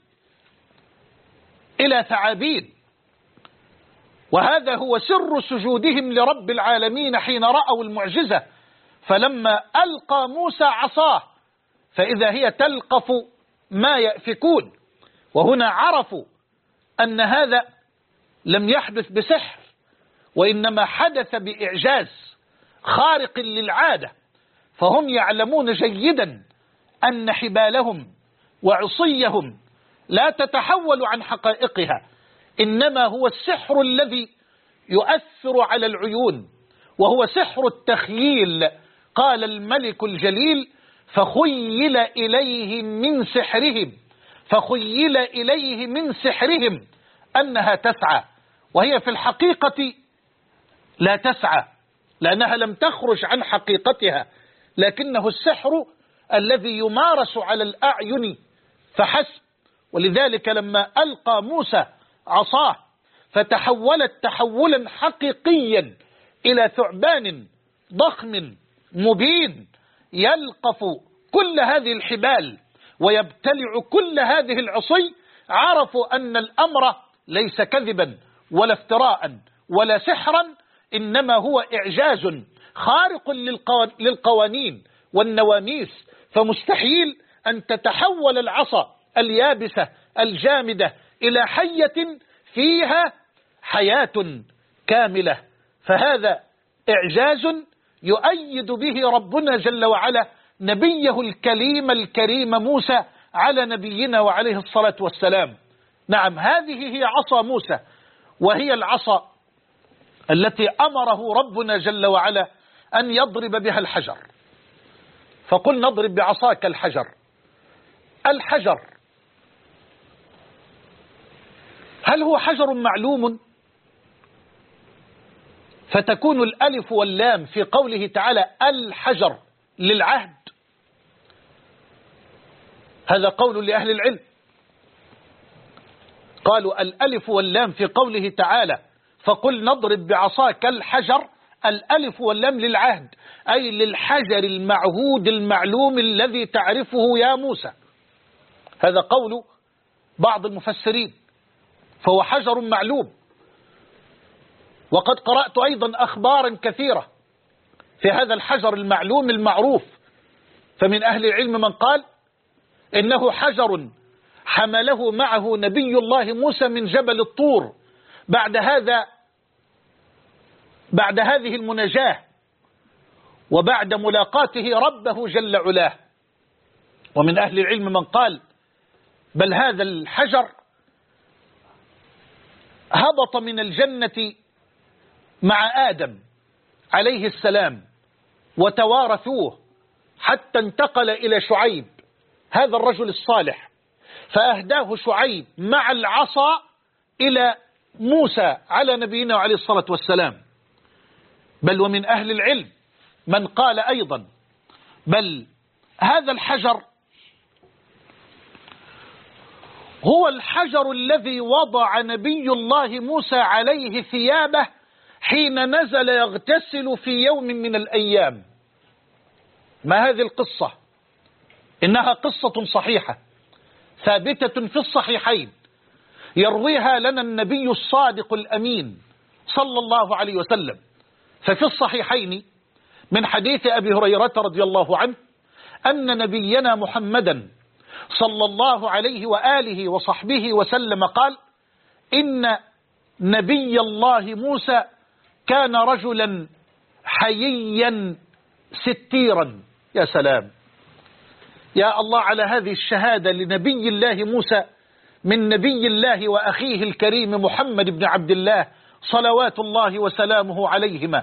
إلى ثعابين. وهذا هو سر سجودهم لرب العالمين حين رأوا المعجزة، فلما ألقى موسى عصاه فإذا هي تلقف ما يأفكون. وهنا عرفوا أن هذا لم يحدث بسحر، وإنما حدث بإعجاز خارق للعادة، فهم يعلمون جيدا أن حبالهم وعصيهم لا تتحول عن حقائقها، إنما هو السحر الذي يؤثر على العيون، وهو سحر التخييل. قال الملك الجليل: فخيل إليه من سحرهم أنها تسعى، وهي في الحقيقة لا تسعى لأنها لم تخرج عن حقيقتها، لكنه السحر الذي يمارس على الأعين فحسب. ولذلك لما ألقى موسى عصاه فتحولت تحولا حقيقيا إلى ثعبان ضخم مبين يلقف كل هذه الحبال ويبتلع كل هذه العصي، عرفوا أن الأمر ليس كذبا ولا افتراء ولا سحرا، إنما هو إعجاز خارق للقوانين والنواميس، فمستحيل أن تتحول العصا اليابسة الجامدة إلى حية فيها حياة كاملة. فهذا إعجاز يؤيد به ربنا جل وعلا نبيه الكريم موسى على نبينا وعليه الصلاة والسلام. نعم، هذه هي عصا موسى، وهي العصا التي أمره ربنا جل وعلا أن يضرب بها الحجر. فقل نضرب بعصاك الحجر. الحجر هل هو حجر معلوم؟ فتكون الألف واللام في قوله تعالى الحجر للعهد، هذا قول لأهل العلم، قالوا الألف واللام في قوله تعالى فقل نضرب بعصاك الحجر، الألف واللام للعهد، أي للحجر المعهود المعلوم الذي تعرفه يا موسى. هذا قول بعض المفسرين، فهو حجر معلوم. وقد قرأت أيضا أخبارا كثيرة في هذا الحجر المعلوم المعروف، فمن أهل العلم من قال إنه حجر حمله معه نبي الله موسى من جبل الطور بعد هذه المناجاة وبعد ملاقاته ربه جل علاه. ومن أهل العلم من قال بل هذا الحجر هبط من الجنة مع آدم عليه السلام وتوارثوه حتى انتقل إلى شعيب هذا الرجل الصالح، فأهداه شعيب مع العصا إلى موسى على نبينا وعليه الصلاة والسلام. بل ومن أهل العلم من قال أيضا بل هذا الحجر هو الحجر الذي وضع نبي الله موسى عليه ثيابه حين نزل يغتسل في يوم من الأيام. ما هذه القصة؟ إنها قصة صحيحة ثابتة في الصحيحين، يرويها لنا النبي الصادق الأمين صلى الله عليه وسلم. ففي الصحيحين من حديث أبي هريرة رضي الله عنه أن نبينا محمدا صلى الله عليه وآله وصحبه وسلم قال إن نبي الله موسى كان رجلا حييا ستيرا. يا سلام، يا الله على هذه الشهادة لنبي الله موسى من نبي الله وأخيه الكريم محمد بن عبد الله صلوات الله وسلامه عليهما.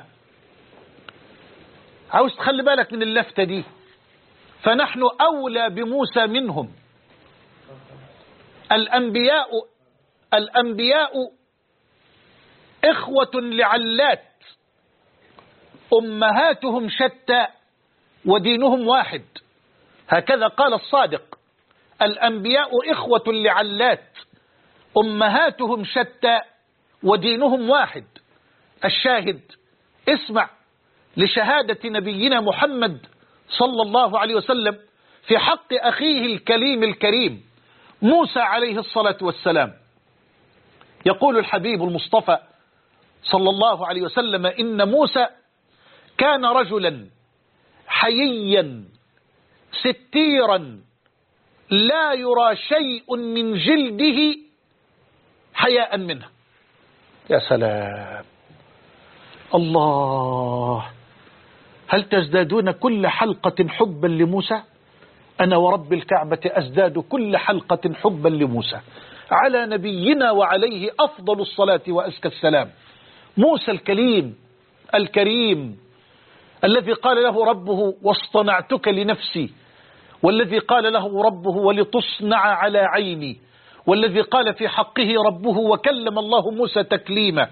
عاوز تخلي بالك من اللفتة دي، فنحن أولى بموسى منهم. الأنبياء إخوة لعلات، أمهاتهم شتى ودينهم واحد، هكذا قال الصادق. الأنبياء إخوة لعلات أمهاتهم شتى ودينهم واحد. الشاهد، اسمع لشهادة نبينا محمد صلى الله عليه وسلم في حق أخيه الكريم موسى عليه الصلاة والسلام. يقول الحبيب المصطفى صلى الله عليه وسلم إن موسى كان رجلا حييا ستيرا لا يرى شيء من جلده حياء منه. يا سلام، الله، هل تزدادون كل حلقة حبا لموسى؟ أنا ورب الكعبة أزداد كل حلقة حبا لموسى على نبينا وعليه أفضل الصلاة وأزكى السلام. موسى الكريم الذي قال له ربه واصطنعتك لنفسي، والذي قال له ربه ولتصنع على عيني، والذي قال في حقه ربه وكلم الله موسى تكليما.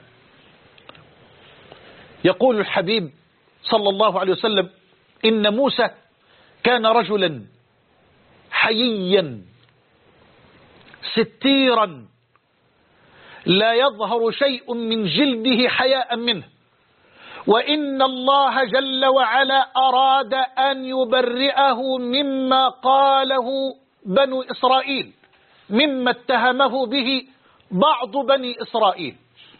يقول الحبيب صلى الله عليه وسلم إن موسى كان رجلا حييا ستيرا لا يظهر شيء من جلده حياء منه، وإن الله جل وعلا أراد أن يبرئه مما قاله بنو إسرائيل، مما اتهمه به بعض بني إسرائيل.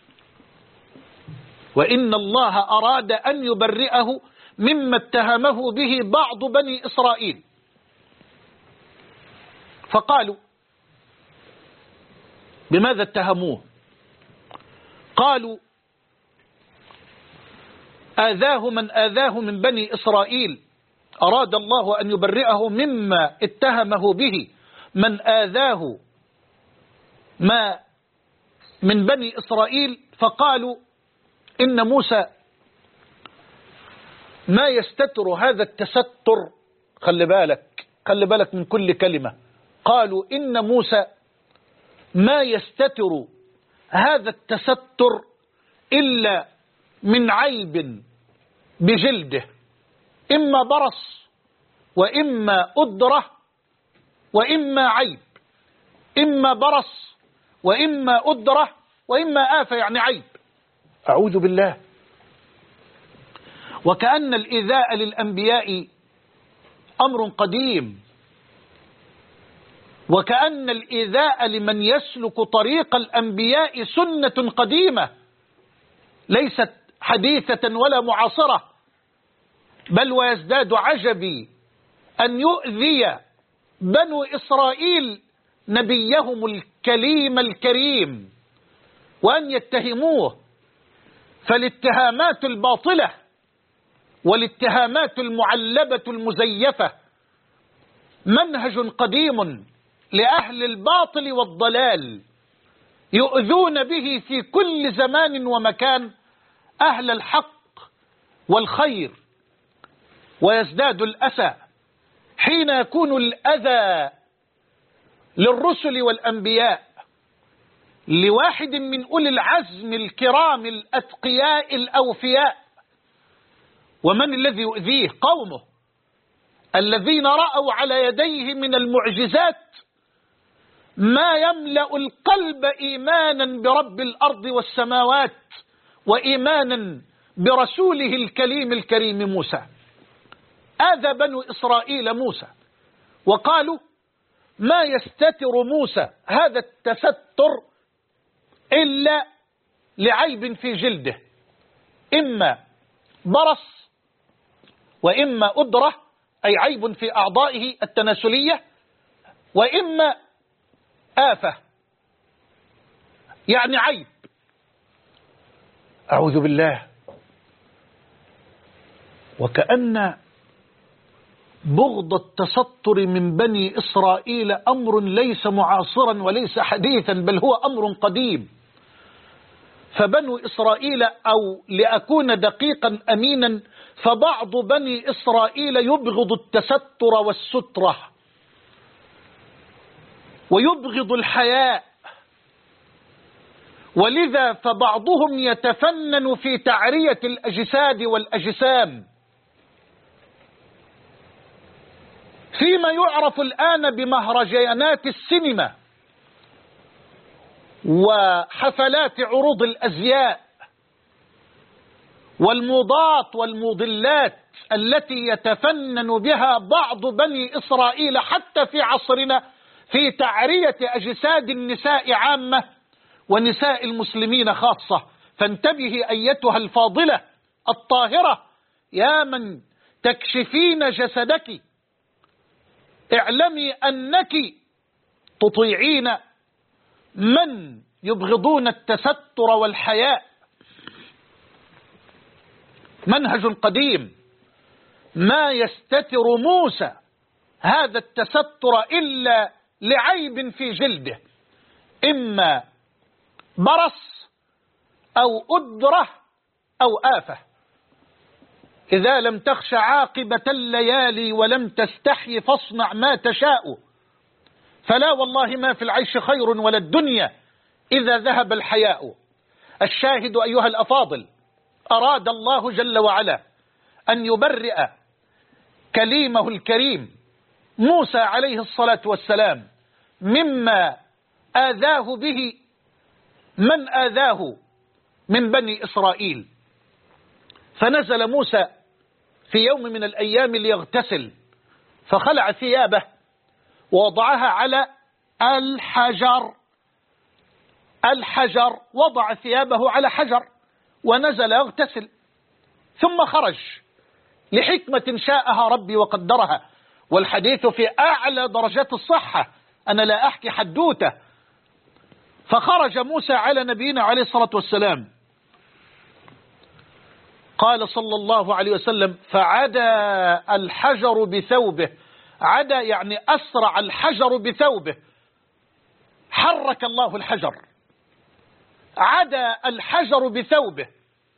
وإن الله أراد أن يبرئه مما اتهمه به بعض بني إسرائيل. فقالوا: بماذا اتهموه؟ قالوا: آذاه من آذاه من بني إسرائيل، أراد الله أن يبرئه مما اتهمه به من آذاه ما من بني إسرائيل. فقالوا: إن موسى ما يستتر هذا التستر. خلي بالك من كل كلمة. قالوا: إن موسى ما يستتر هذا التستر إلا من عيب بجلده، إما برص وإما أدرة وإما عيب، إما برص وإما أدرة وإما آفة، يعني عيب. أعوذ بالله. وكأن الإيذاء للأنبياء أمر قديم، وكأن الإيذاء لمن يسلك طريق الأنبياء سنة قديمة ليست حديثة ولا معاصرة. بل ويزداد عجبي أن يؤذي بنو إسرائيل نبيهم الكليم الكريم وأن يتهموه. فالاتهامات الباطلة والاتهامات المعلبة المزيفة منهج قديم لأهل الباطل والضلال، يؤذون به في كل زمان ومكان أهل الحق والخير. ويزداد الأسى حين يكون الأذى للرسل والأنبياء لواحد من أولي العزم الكرام الأتقياء الأوفياء. ومن الذي يؤذيه؟ قومه الذين رأوا على يديه من المعجزات ما يملأ القلب إيمانا برب الأرض والسماوات وإيمانا برسوله الكليم الكريم موسى. آذى بنو إسرائيل موسى وقالوا: ما يستتر موسى هذا التستر إلا لعيب في جلده، إما برص وإما أدرة، أي عيب في أعضائه التناسلية، وإما آفة، يعني عيب. أعوذ بالله. وكأن بغض التستر من بني إسرائيل أمر ليس معاصرا وليس حديثا، بل هو أمر قديم. فبنو إسرائيل، أو لأكون دقيقا أمينا، فبعض بني إسرائيل يبغض التستر والسترة ويبغض الحياء، ولذا فبعضهم يتفنن في تعرية الأجساد والأجسام، فيما يعرف الآن بمهرجانات السينما وحفلات عروض الأزياء والموضات والموضلات التي يتفنن بها بعض بني إسرائيل حتى في عصرنا في تعرية أجساد النساء عامة ونساء المسلمين خاصة. فانتبهي أيتها الفاضلة الطاهرة يا من تكشفين جسدك، اعلمي أنك تطيعين من يبغضون التستر والحياء. منهج قديم. ما يستتر موسى هذا التستر إلا لعيب في جلده، إما برص أو أدرة أو آفة. إذا لم تخش عاقبة الليالي ولم تستحي فاصنع ما تشاء، فلا والله ما في العيش خير ولا الدنيا إذا ذهب الحياء. الشاهد أيها الأفاضل، أراد الله جل وعلا أن يبرئ كليمه الكريم موسى عليه الصلاة والسلام مما آذاه به من آذاه من بني إسرائيل. فنزل موسى في يوم من الأيام ليغتسل، فخلع ثيابه ووضعها على الحجر، وضع ثيابه على حجر ونزل يغتسل، ثم خرج لحكمة شاءها ربي وقدرها، والحديث في أعلى درجات الصحة، أنا لا أحكي حدوته. فخرج موسى على نبينا عليه الصلاة والسلام، قال صلى الله عليه وسلم: فعدا الحجر بثوبه. عدا يعني أسرع الحجر بثوبه، حرك الله الحجر، عدا الحجر بثوبه.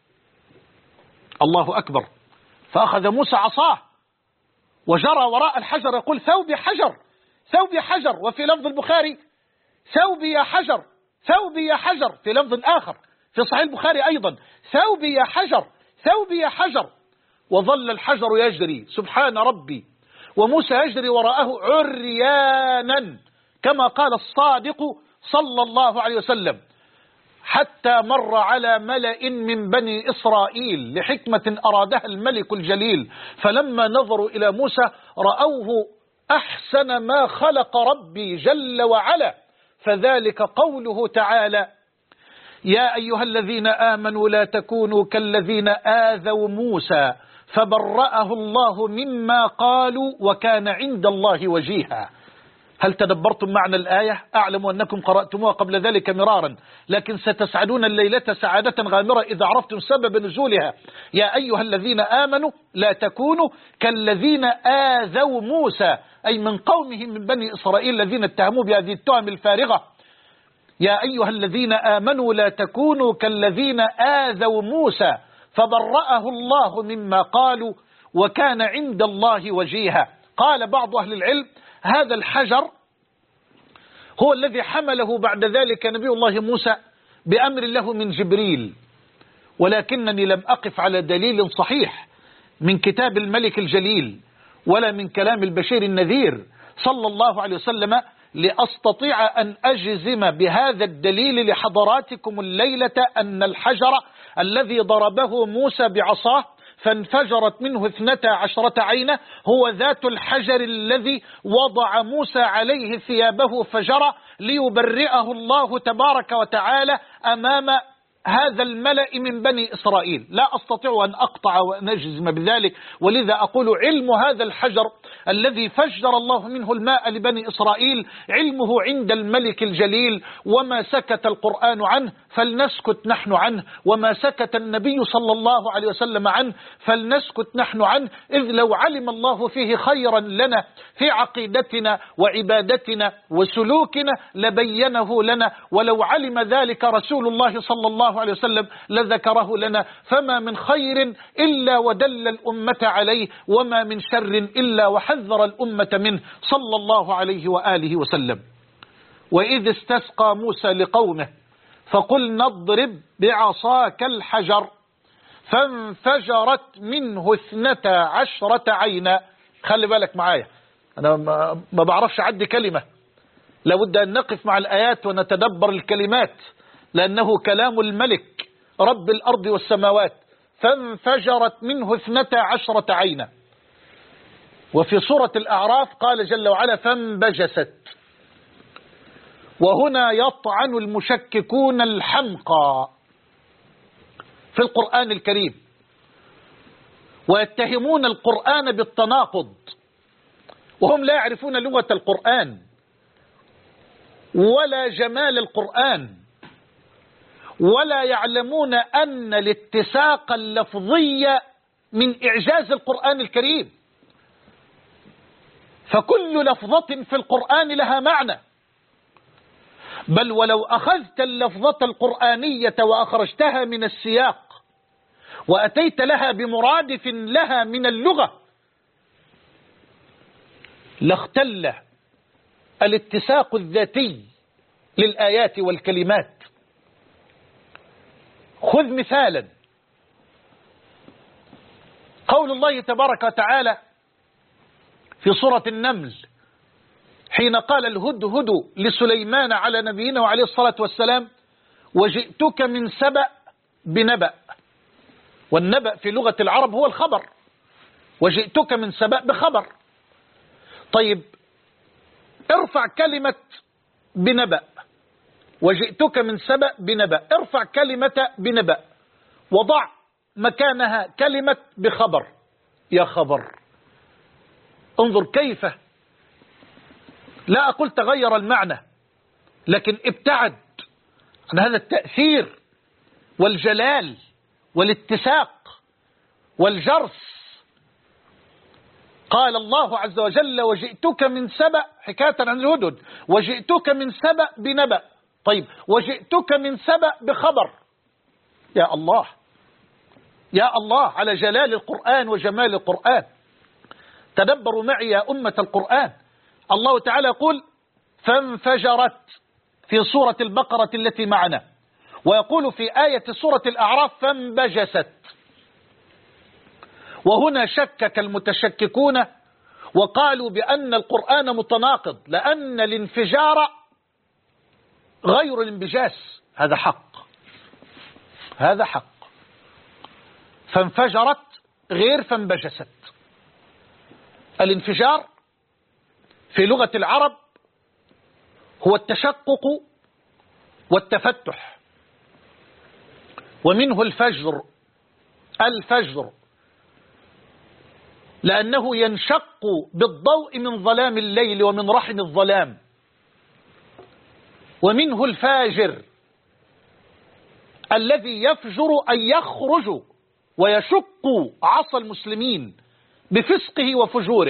الله أكبر. فأخذ موسى عصاه وجرى وراء الحجر يقول: ثوبي حجر، ثوبي حجر. وفي لفظ البخاري: ثوبي يا حجر، ثوبي يا حجر. في لفظ آخر في صحيح البخاري أيضا: ثوبي يا حجر، ثوبي يا حجر. وظل الحجر يجري سبحان ربي، وموسى يجري وراءه عريانا كما قال الصادق صلى الله عليه وسلم، حتى مر على ملأ من بني إسرائيل لحكمة أرادها الملك الجليل، فلما نظروا إلى موسى رأوه أحسن ما خلق ربي جل وعلا. فذلك قوله تعالى: يا أيها الذين آمنوا لا تكونوا كالذين آذوا موسى فبرأه الله مما قالوا وكان عند الله وجيها. هل تدبرتم معنى الآية؟ أعلم أنكم قرأتموها قبل ذلك مرارا، لكن ستسعدون الليلة سعادة غامرة إذا عرفتم سبب نزولها. يا أيها الذين آمنوا لا تكونوا كالذين آذوا موسى، أي من قومه من بني إسرائيل الذين اتهموا بهذه التهم الفارغة. يا أيها الذين آمنوا لا تكونوا كالذين آذوا موسى فبرأه الله مما قالوا وكان عند الله وجيها. قال بعض أهل العلم: هذا الحجر هو الذي حمله بعد ذلك نبي الله موسى بأمر له من جبريل، ولكنني لم أقف على دليل صحيح من كتاب الملك الجليل ولا من كلام البشير النذير صلى الله عليه وسلم لأستطيع أن أجزم بهذا الدليل لحضراتكم الليلة أن الحجر الذي ضربه موسى بعصاه فانفجرت منه 12 عينة هو ذات الحجر الذي وضع موسى عليه ثيابه فجرى ليبرئه الله تبارك وتعالى أمام هذا الملأ من بني إسرائيل. لا أستطيع أن أقطع وأن أجزم بذلك، ولذا أقول: علم هذا الحجر الذي فجر الله منه الماء لبني إسرائيل علمه عند الملك الجليل، وما سكت القرآن عنه فلنسكت نحن عنه، وما سكت النبي صلى الله عليه وسلم عنه فلنسكت نحن عنه، إذ لو علم الله فيه خيرا لنا في عقيدتنا وعبادتنا وسلوكنا لبينه لنا، ولو علم ذلك رسول الله صلى الله عليه وسلم لذكره لنا. فما من خير إلا ودل الأمة عليه، وما من شر إلا وحذر الأمة منه صلى الله عليه وآله وسلم. وإذ استسقى موسى لقومه فقلنا اضرب بعصاك الحجر فانفجرت منه 12 عينا. خلي بالك معايا، أنا ما بعرفش أعدي كلمة، لابد أن نقف مع الآيات ونتدبر الكلمات، لأنه كلام الملك رب الأرض والسماوات. فانفجرت منه 12 عينا. وفي سورة الأعراف قال جل وعلا: فانبجست. وهنا يطعن المشككون الحمقى في القرآن الكريم ويتهمون القرآن بالتناقض، وهم لا يعرفون لغة القرآن ولا جمال القرآن، ولا يعلمون أن الاتساق اللفظي من إعجاز القرآن الكريم، فكل لفظة في القرآن لها معنى، بل ولو أخذت اللفظة القرآنية وأخرجتها من السياق وأتيت لها بمرادف لها من اللغة لاختل الاتساق الذاتي للآيات والكلمات. خذ مثالا: قول الله تبارك وتعالى في سورة النمل حين قال الهدهد لسليمان على نبينا وعليه الصلاة والسلام: وجئتك من سبأ بنبأ. والنبأ في لغة العرب هو الخبر، وجئتك من سبأ بخبر. طيب ارفع كلمة بنبأ، وجئتك من سبأ بنبأ، ارفع كلمة بنبأ وضع مكانها كلمة بخبر. يا خبر، انظر كيف، لا أقول تغير المعنى، لكن ابتعد عن هذا التأثير والجلال والاتساق والجرس. قال الله عز وجل وجئتك من سبأ، حكاية عن الهدهد، وجئتك من سبأ بنبأ. طيب وجئتك من سبأ بخبر. يا الله، يا الله على جلال القرآن وجمال القرآن. تدبروا معي يا أمة القرآن. الله تعالى يقول فانفجرت في سورة البقرة التي معنا، ويقول في آية سورة الأعراف فانبجست. وهنا شكك المتشككون وقالوا بأن القرآن متناقض، لأن الانفجار غير الانبجاس. هذا حق، هذا حق. فانفجرت غير فانبجست. الانفجار في لغة العرب هو التشقق والتفتح، ومنه الفجر، الفجر لأنه ينشق بالضوء من ظلام الليل ومن رحم الظلام. ومنه الفاجر الذي يفجر أن يخرج ويشق عصا المسلمين بفسقه وفجوره.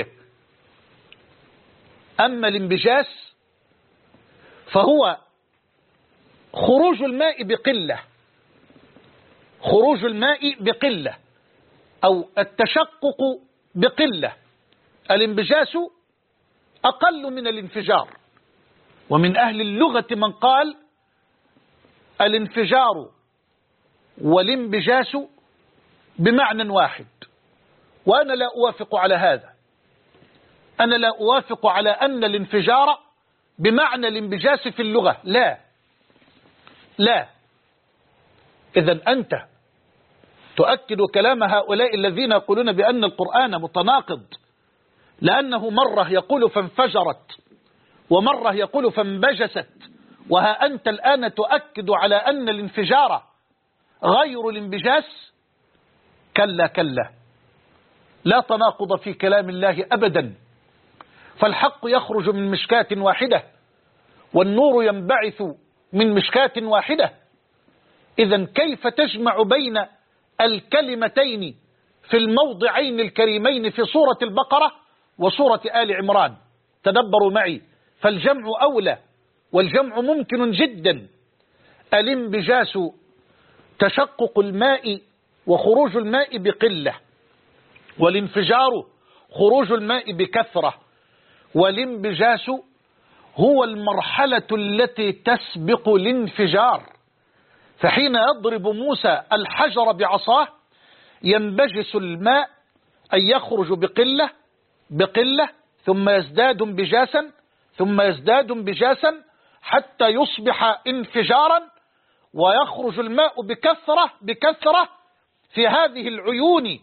أما الانبجاس فهو خروج الماء بقلة، خروج الماء بقلة أو التشقق بقلة. الانبجاس أقل من الانفجار، ومن أهل اللغة من قال الانفجار والانبجاس بمعنى واحد، وأنا لا أوافق على هذا. أنا لا أوافق على أن الانفجار بمعنى الانبجاس في اللغة، لا لا. إذن أنت تؤكد كلام هؤلاء الذين يقولون بأن القرآن متناقض، لأنه مرة يقول فانفجرت ومرة يقول فانبجست، وها أنت الآن تؤكد على أن الانفجار غير الانبجاس. كلا كلا، لا تناقض في كلام الله أبدا، فالحق يخرج من مشكاة واحدة والنور ينبعث من مشكاة واحدة. إذن كيف تجمع بين الكلمتين في الموضعين الكريمين في سورة البقرة وسورة آل عمران؟ تدبروا معي، فالجمع أولى، والجمع ممكن جدا. الانبجاس تشقق الماء وخروج الماء بقلة، والانفجار خروج الماء بكثرة. والانبجاس هو المرحلة التي تسبق الانفجار، فحين يضرب موسى الحجر بعصاه ينبجس الماء، أي يخرج بقلة بقلة، ثم يزداد انبجاسا، ثم يزداد انبجاسا حتى يصبح انفجارا، ويخرج الماء بكثرة بكثرة في هذه العيون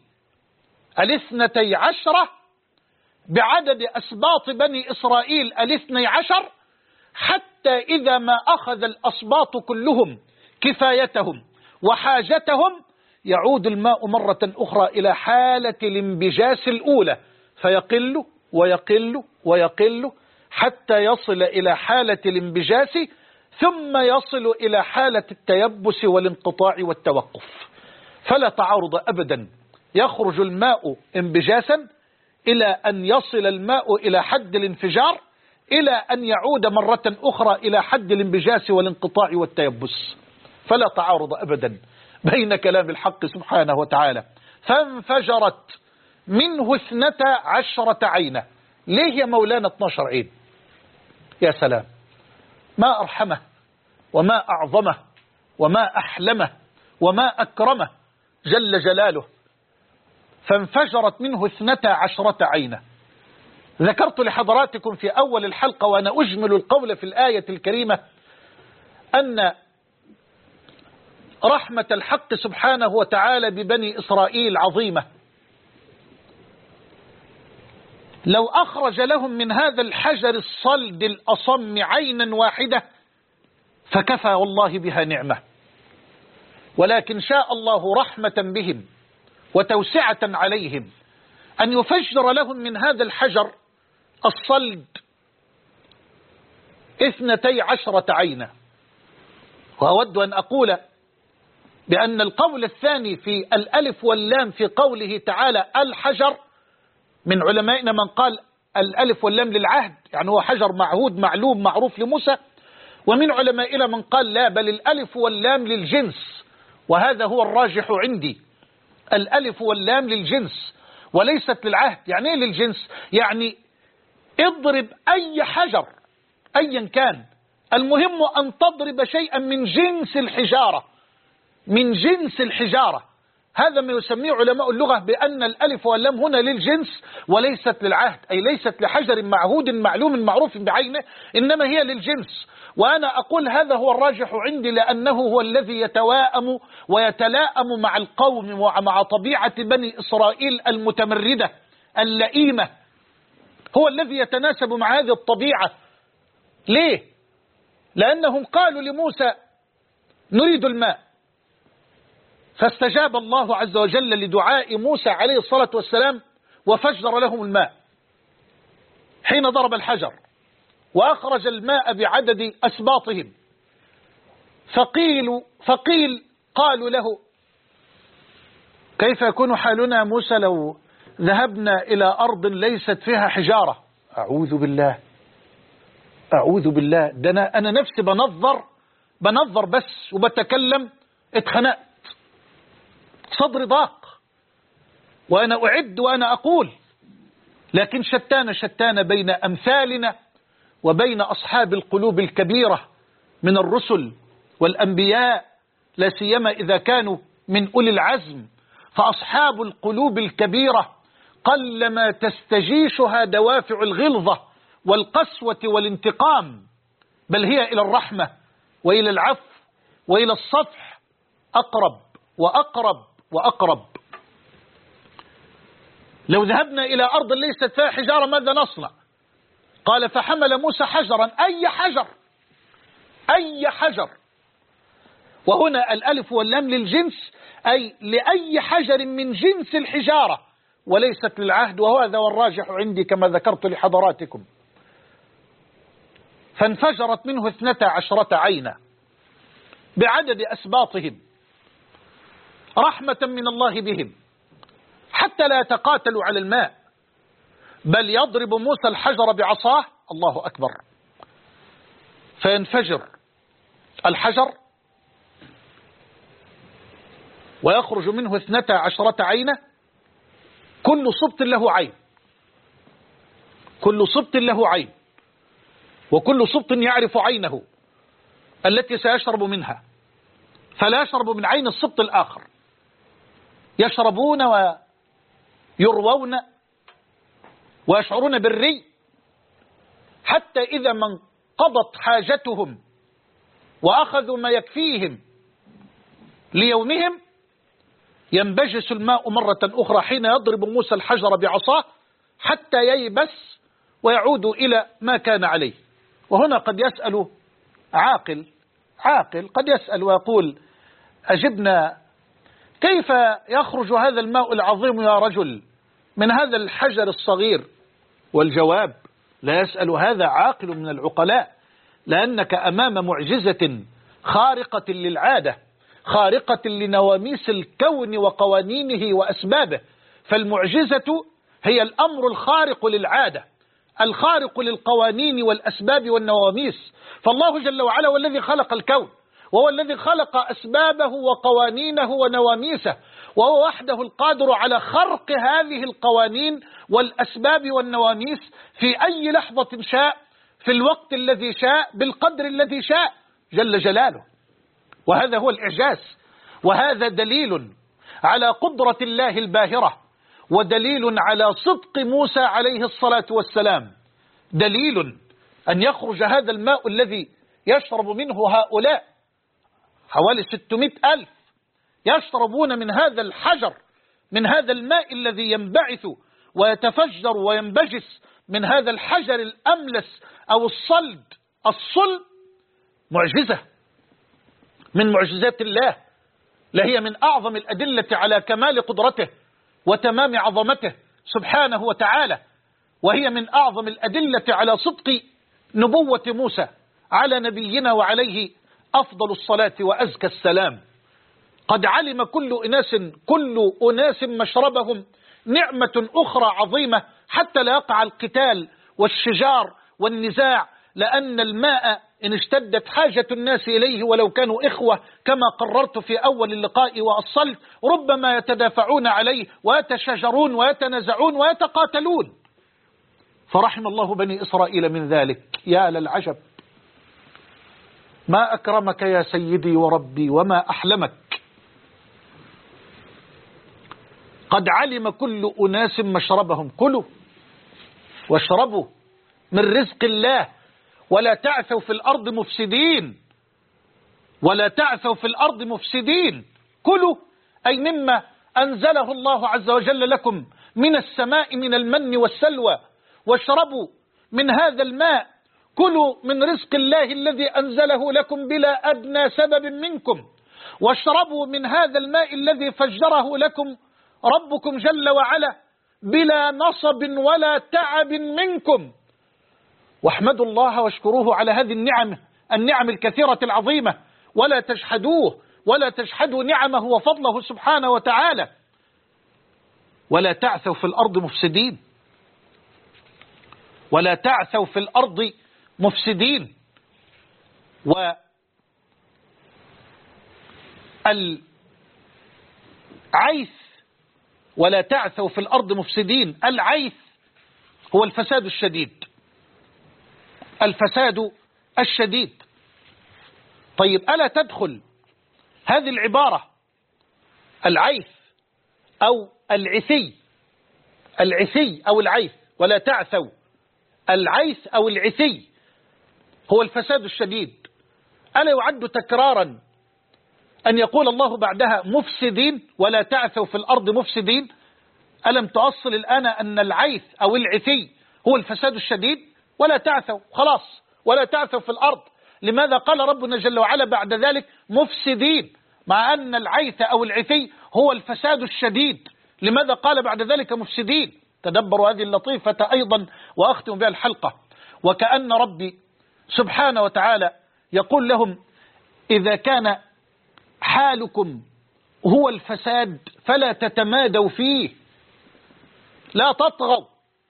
12 بعدد أسباط بني إسرائيل 12، حتى إذا ما أخذ الأسباط كلهم كفايتهم وحاجتهم يعود الماء مرة أخرى إلى حالة الانبجاس الأولى، فيقل ويقل ويقل حتى يصل إلى حالة الانبجاس، ثم يصل إلى حالة التيبس والانقطاع والتوقف. فلا تعارض أبدا، يخرج الماء انبجاسا إلى أن يصل الماء إلى حد الانفجار، إلى أن يعود مرة أخرى إلى حد الانبجاس والانقطاع والتيبس. فلا تعارض أبدا بين كلام الحق سبحانه وتعالى. فانفجرت منه 12 عينا. ليه يا مولانا 12 عين؟ يا سلام، ما أرحمه وما أعظمه وما أحلمه وما أكرمه جل جلاله. فانفجرت منه 12 عينا. ذكرت لحضراتكم في أول الحلقة وأنا أجمل القول في الآية الكريمة أن رحمة الحق سبحانه وتعالى ببني إسرائيل عظيمة. لو أخرج لهم من هذا الحجر الصلد الأصم عينا واحدة فكفى والله بها نعمة، ولكن شاء الله رحمة بهم وتوسعة عليهم أن يفجر لهم من هذا الحجر الصلد 12 عينا. وأود أن أقول بأن القول الثاني في الألف واللام في قوله تعالى الحجر، من علمائنا من قال الألف واللام للعهد، يعني هو حجر معهود معلوم معروف لموسى، ومن علمائنا من قال لا، بل الألف واللام للجنس، وهذا هو الراجح عندي. الألف واللام للجنس وليست للعهد. يعني ايه للجنس؟ يعني اضرب أي حجر أيا كان، المهم أن تضرب شيئا من جنس الحجارة، من جنس الحجارة. هذا ما يسميه علماء اللغة بأن الألف واللام هنا للجنس وليست للعهد، أي ليست لحجر معهود معلوم معروف بعينه، إنما هي للجنس. وأنا أقول هذا هو الراجح عندي، لأنه هو الذي يتواءم ويتلاءم مع القوم ومع طبيعة بني إسرائيل المتمردة اللئيمة، هو الذي يتناسب مع هذه الطبيعة. ليه؟ لأنهم قالوا لموسى نريد الماء، فاستجاب الله عز وجل لدعاء موسى عليه الصلاة والسلام وفجر لهم الماء حين ضرب الحجر وأخرج الماء بعدد أسباطهم. قالوا له كيف يكون حالنا موسى لو ذهبنا إلى أرض ليست فيها حجارة؟ أعوذ بالله، أعوذ بالله، ده أنا نفسي بنظر بس وبتكلم اتخنقت، صدري ضاق وأنا أعد وأنا أقول. لكن شتان بين أمثالنا وبين أصحاب القلوب الكبيرة من الرسل والأنبياء، لا سيما إذا كانوا من أولي العزم. فأصحاب القلوب الكبيرة قلما تستجيشها دوافع الغلظة والقسوة والانتقام، بل هي إلى الرحمة وإلى العفو وإلى الصفح أقرب وأقرب وأقرب. لو ذهبنا إلى أرض ليست فيها حجارة ماذا نصنع؟ قال فحمل موسى حجرا، أي حجر، وهنا الألف واللام للجنس، أي لأي حجر من جنس الحجارة وليست للعهد، وهذا والراجح عندي كما ذكرت لحضراتكم. فانفجرت منه 12 عينا بعدد أسباطهم رحمة من الله بهم، حتى لا يتقاتلوا على الماء، بل يضرب موسى الحجر بعصاه، الله أكبر، فينفجر الحجر ويخرج منه 12 عينة، كل سبط له عين، كل سبط له عين، وكل سبط يعرف عينه التي سيشرب منها، فلا يشرب من عين السبط الآخر. يشربون ويروون ويشعرون بالري، حتى إذا ما انقضت حاجتهم وأخذوا ما يكفيهم ليومهم ينبجس الماء مرة أخرى حين يضرب موسى الحجر بعصاه حتى ييبس ويعود إلى ما كان عليه. وهنا قد يسأل عاقل قد يسأل ويقول أجبنا، كيف يخرج هذا الماء العظيم يا رجل من هذا الحجر الصغير؟ والجواب لا يسأل هذا عاقل من العقلاء، لأنك أمام معجزة خارقة للعادة، خارقة لنواميس الكون وقوانينه وأسبابه. فالمعجزة هي الأمر الخارق للعادة، الخارق للقوانين والأسباب والنواميس. فالله جل وعلا هو الذي خلق الكون، وهو الذي خلق أسبابه وقوانينه ونواميسه، وهو وحده القادر على خرق هذه القوانين والأسباب والنواميس في أي لحظة شاء، في الوقت الذي شاء، بالقدر الذي شاء جل جلاله. وهذا هو الإعجاز، وهذا دليل على قدرة الله الباهرة، ودليل على صدق موسى عليه الصلاة والسلام، دليل أن يخرج هذا الماء الذي يشرب منه هؤلاء حوالي 600,000 يشربون من هذا الحجر، من هذا الماء الذي ينبعث ويتفجر وينبجس من هذا الحجر الأملس أو الصلب. معجزة من معجزات الله، لهي من أعظم الأدلة على كمال قدرته وتمام عظمته سبحانه وتعالى، وهي من أعظم الأدلة على صدق نبوة موسى على نبينا وعليه أفضل الصلاة وأزكى السلام. قد علم كل أناس مشربهم، نعمة أخرى عظيمة حتى لا يقع القتال والشجار والنزاع، لأن الماء إن اشتدت حاجة الناس إليه ولو كانوا إخوة كما قررت في أول اللقاء وأصلت، ربما يتدافعون عليه ويتشاجرون ويتنازعون ويتقاتلون، فرحم الله بني إسرائيل من ذلك. يا للعجب، ما أكرمك يا سيدي وربي وما أحلمك. قد علم كل أناس مشربهم، كلوا واشربوا من رزق الله ولا تعثوا في الأرض مفسدين، ولا تعثوا في الأرض مفسدين. كلوا أي مما أنزله الله عز وجل لكم من السماء من المن والسلوى، واشربوا من هذا الماء، كلوا من رزق الله الذي أنزله لكم بلا أدنى سبب منكم، واشربوا من هذا الماء الذي فجره لكم ربكم جل وعلا بلا نصب ولا تعب منكم، واحمدوا الله واشكروه على هذه النعم الكثيرة العظيمة، ولا تجحدوه ولا تجحدوا نعمه وفضله سبحانه وتعالى، ولا تعثوا في الأرض مفسدين، ولا تعثوا في الأرض مفسدين. والعيث ولا تعثوا في الأرض مفسدين، العيث هو الفساد الشديد، الفساد الشديد. طيب، ألا تدخل هذه العبارة العيث أو العثي أو العيث، ولا تعثوا، العيث أو العثي هو الفساد الشديد، ألا يعد تكرارا أن يقول الله بعدها مفسدين ولا تعثوا في الأرض مفسدين؟ ألم تؤصل الآن أن العيث أو العثي هو الفساد الشديد؟ ولا تعثوا، خلاص، ولا تعثوا في الأرض. لماذا قال ربنا جل وعلا بعد ذلك مفسدين مع أن العيث أو العثي هو الفساد الشديد؟ لماذا قال بعد ذلك مفسدين؟ تدبروا هذه اللطيفة أيضا وأختم بها الحلقة. وكأن ربي سبحانه وتعالى يقول لهم: إذا كان حالكم هو الفساد فلا تتمادوا فيه، لا تطغوا.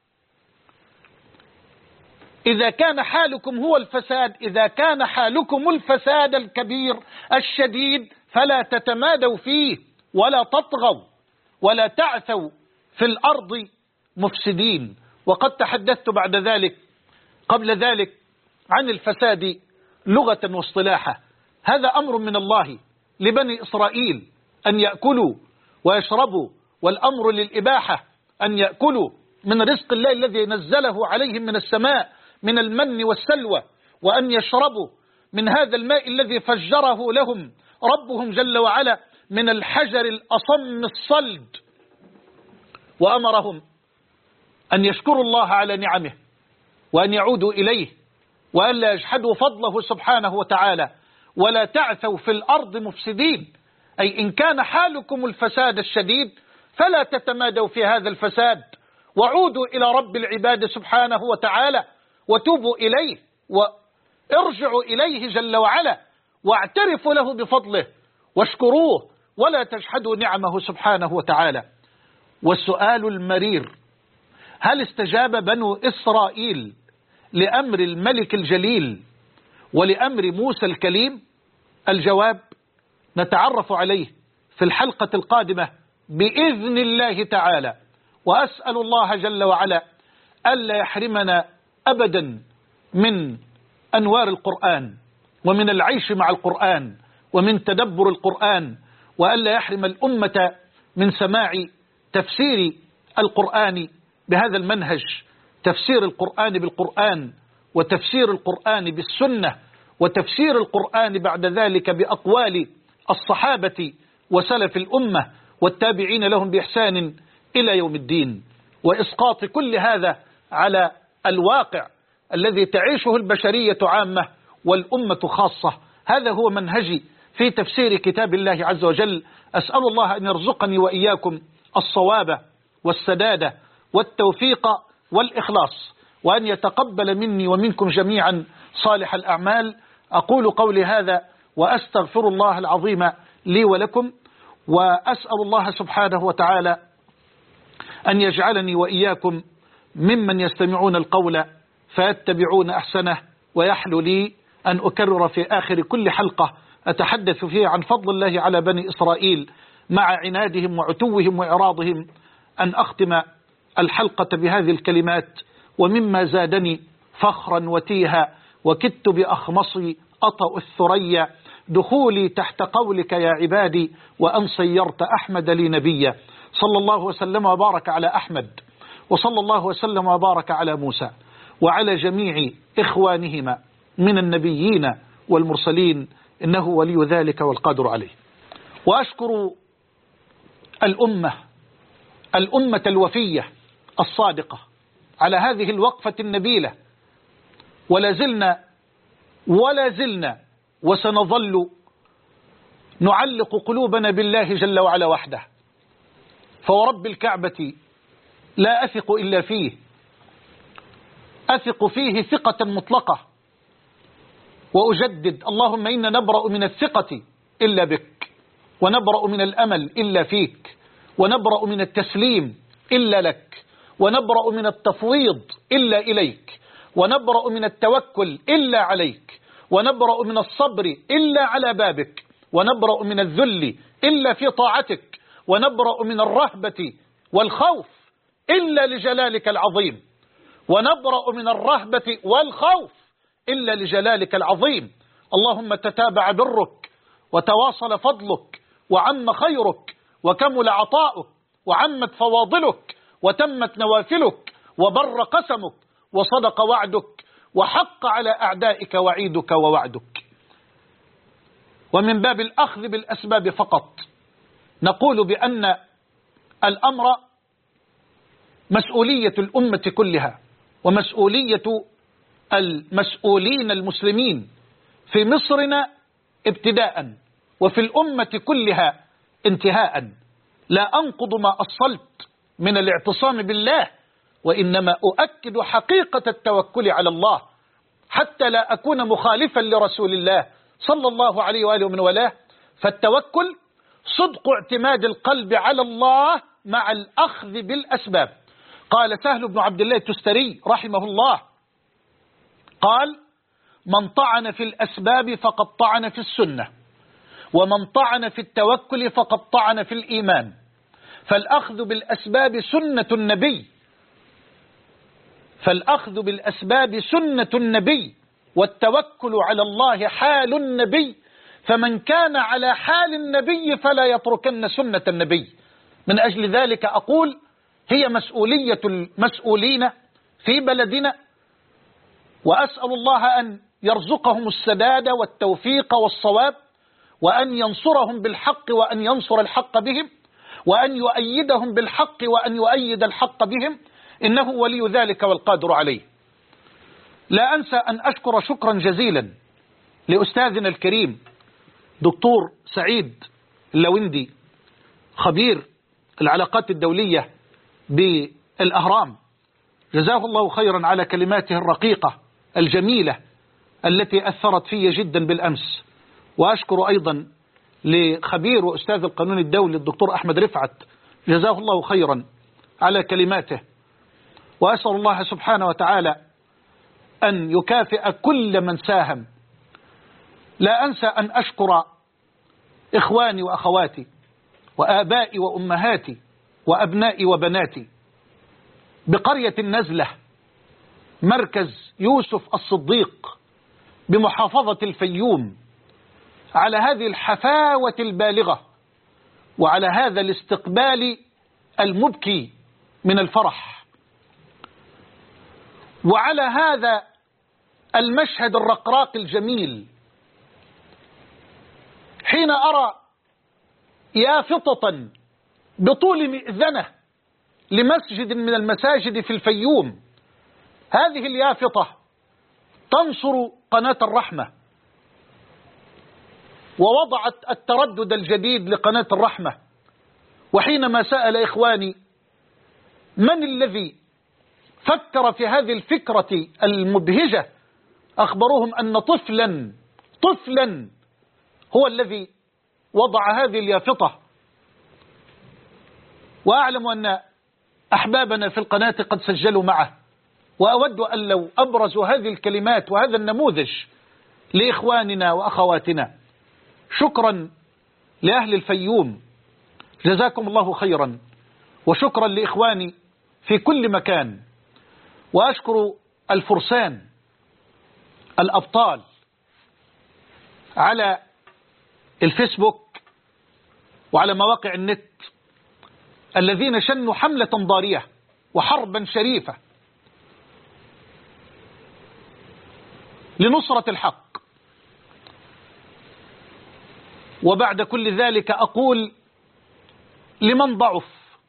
إذا كان حالكم هو الفساد، إذا كان حالكم الفساد الكبير الشديد فلا تتمادوا فيه ولا تطغوا ولا تعثوا في الأرض مفسدين. وقد تحدثت قبل ذلك عن الفساد لغة واصطلاحا. هذا أمر من الله لبني إسرائيل أن يأكلوا ويشربوا، والأمر للإباحة أن يأكلوا من رزق الله الذي نزله عليهم من السماء من المن والسلوى، وأن يشربوا من هذا الماء الذي فجره لهم ربهم جل وعلا من الحجر الأصم الصلد. وأمرهم أن يشكروا الله على نعمه وأن يعودوا إليه وأن لا يجحدوا فضله سبحانه وتعالى. ولا تعثوا في الأرض مفسدين، أي إن كان حالكم الفساد الشديد فلا تتمادوا في هذا الفساد، وعودوا إلى رب العباد سبحانه وتعالى، وتوبوا إليه وارجعوا إليه جل وعلا، واعترفوا له بفضله واشكروه، ولا تجحدوا نعمه سبحانه وتعالى. والسؤال المرير: هل استجاب بنو إسرائيل لأمر الملك الجليل ولأمر موسى الكليم؟ الجواب نتعرف عليه في الحلقة القادمة بإذن الله تعالى، وأسأل الله جل وعلا ألا يحرمنا أبدا من أنوار القرآن ومن العيش مع القرآن ومن تدبر القرآن، وألا يحرم الأمة من سماع تفسير القرآن بهذا المنهج، تفسير القرآن بالقرآن وتفسير القرآن بالسنة وتفسير القرآن بعد ذلك بأقوال الصحابة وسلف الأمة والتابعين لهم بإحسان إلى يوم الدين، وإسقاط كل هذا على الواقع الذي تعيشه البشرية عامة والأمة خاصة. هذا هو منهجي في تفسير كتاب الله عز وجل. أسأل الله أن يرزقني وإياكم الصواب والسداد والتوفيق والإخلاص، وأن يتقبل مني ومنكم جميعا صالح الأعمال. أقول قولي هذا وأستغفر الله العظيم لي ولكم، وأسأل الله سبحانه وتعالى أن يجعلني وإياكم ممن يستمعون القول فيتبعون أحسنه، ويحلو لي أن أكرر في آخر كل حلقة أتحدث فيها عن فضل الله على بني إسرائيل مع عنادهم وعتوهم وإعراضهم، أن أختم الحلقة بهذه الكلمات: ومما زادني فخرا وتيها وكدت بأخمصي أطأ الثريا دخولي تحت قولك يا عبادي وأن صيرت أحمد لي نبيا. صلى الله وسلم وبارك على أحمد، وصلى الله وسلم وبارك على موسى وعلى جميع إخوانهما من النبيين والمرسلين، إنه ولي ذلك والقادر عليه. وأشكر الأمة الوفية الصادقة على هذه الوقفة النبيلة، ولا زلنا وسنظل نعلق قلوبنا بالله جل وعلا وحده، فورب الكعبة لا أثق إلا فيه، أثق فيه ثقة مطلقة. وأجدد: اللهم إنا نبرأ من الثقة إلا بك، ونبرأ من الأمل إلا فيك، ونبرأ من التسليم إلا لك، ونبرأ من التفويض إلا إليك، ونبرأ من التوكل إلا عليك، ونبرأ من الصبر إلا على بابك، ونبرأ من الذل إلا في طاعتك، ونبرأ من الرهبة والخوف إلا لجلالك العظيم، ونبرأ من الرهبة والخوف إلا لجلالك العظيم. اللهم تتابع برك وتواصل فضلك وعم خيرك وكمل عطاؤك وعمت فواضلك وتمت نوافلك وبر قسمك وصدق وعدك وحق على أعدائك وعيدك ووعدك. ومن باب الأخذ بالأسباب فقط نقول بأن الأمر مسؤولية الأمة كلها، ومسؤولية المسؤولين المسلمين في مصرنا ابتداء وفي الأمة كلها انتهاء. لا أنقض ما أصلت من الاعتصام بالله، وإنما أؤكد حقيقة التوكل على الله حتى لا أكون مخالفا لرسول الله صلى الله عليه وآله ومن والاه. فالتوكل صدق اعتماد القلب على الله مع الأخذ بالأسباب. قال سهل بن عبد الله التستري رحمه الله، قال: من طعن في الأسباب فقد طعن في السنة، ومن طعن في التوكل فقد طعن في الإيمان. فالأخذ بالأسباب سنة النبي، والتوكل على الله حال النبي، فمن كان على حال النبي فلا يتركن سنة النبي. من أجل ذلك أقول: هي مسؤولية المسؤولين في بلدنا، وأسأل الله أن يرزقهم السداد والتوفيق والصواب، وأن ينصرهم بالحق وأن ينصر الحق بهم، وأن يؤيدهم بالحق وأن يؤيد الحق بهم، إنه ولي ذلك والقادر عليه. لا أنسى أن أشكر شكرا جزيلا لأستاذنا الكريم دكتور سعيد اللوندي، خبير العلاقات الدولية بالأهرام، جزاه الله خيرا على كلماته الرقيقة الجميلة التي أثرت في جدا بالأمس. وأشكر أيضا لخبير وأستاذ القانون الدولي الدكتور أحمد رفعت، جزاه الله خيرا على كلماته. وأسأل الله سبحانه وتعالى أن يكافئ كل من ساهم. لا أنسى أن أشكر إخواني وأخواتي وآبائي وأمهاتي وأبنائي وبناتي بقرية النزلة، مركز يوسف الصديق بمحافظة الفيوم، على هذه الحفاوة البالغة، وعلى هذا الاستقبال المبكي من الفرح، وعلى هذا المشهد الرقراق الجميل حين أرى يافطة بطول مئذنة لمسجد من المساجد في الفيوم. هذه اليافطة تنصر قناة الرحمة، ووضعت التردد الجديد لقناة الرحمة. وحينما سأل إخواني من الذي فكر في هذه الفكرة المبهجة، أخبروهم أن طفلا هو الذي وضع هذه اليافطة. وأعلم أن أحبابنا في القناة قد سجلوا معه، وأود أن لو أبرزوا هذه الكلمات وهذا النموذج لإخواننا وأخواتنا. شكرا لأهل الفيوم، جزاكم الله خيرا، وشكرا لإخواني في كل مكان. وأشكر الفرسان الأبطال على الفيسبوك وعلى مواقع النت الذين شنوا حملة ضارية وحربا شريفة لنصرة الحق. وبعد كل ذلك أقول لمن ضعف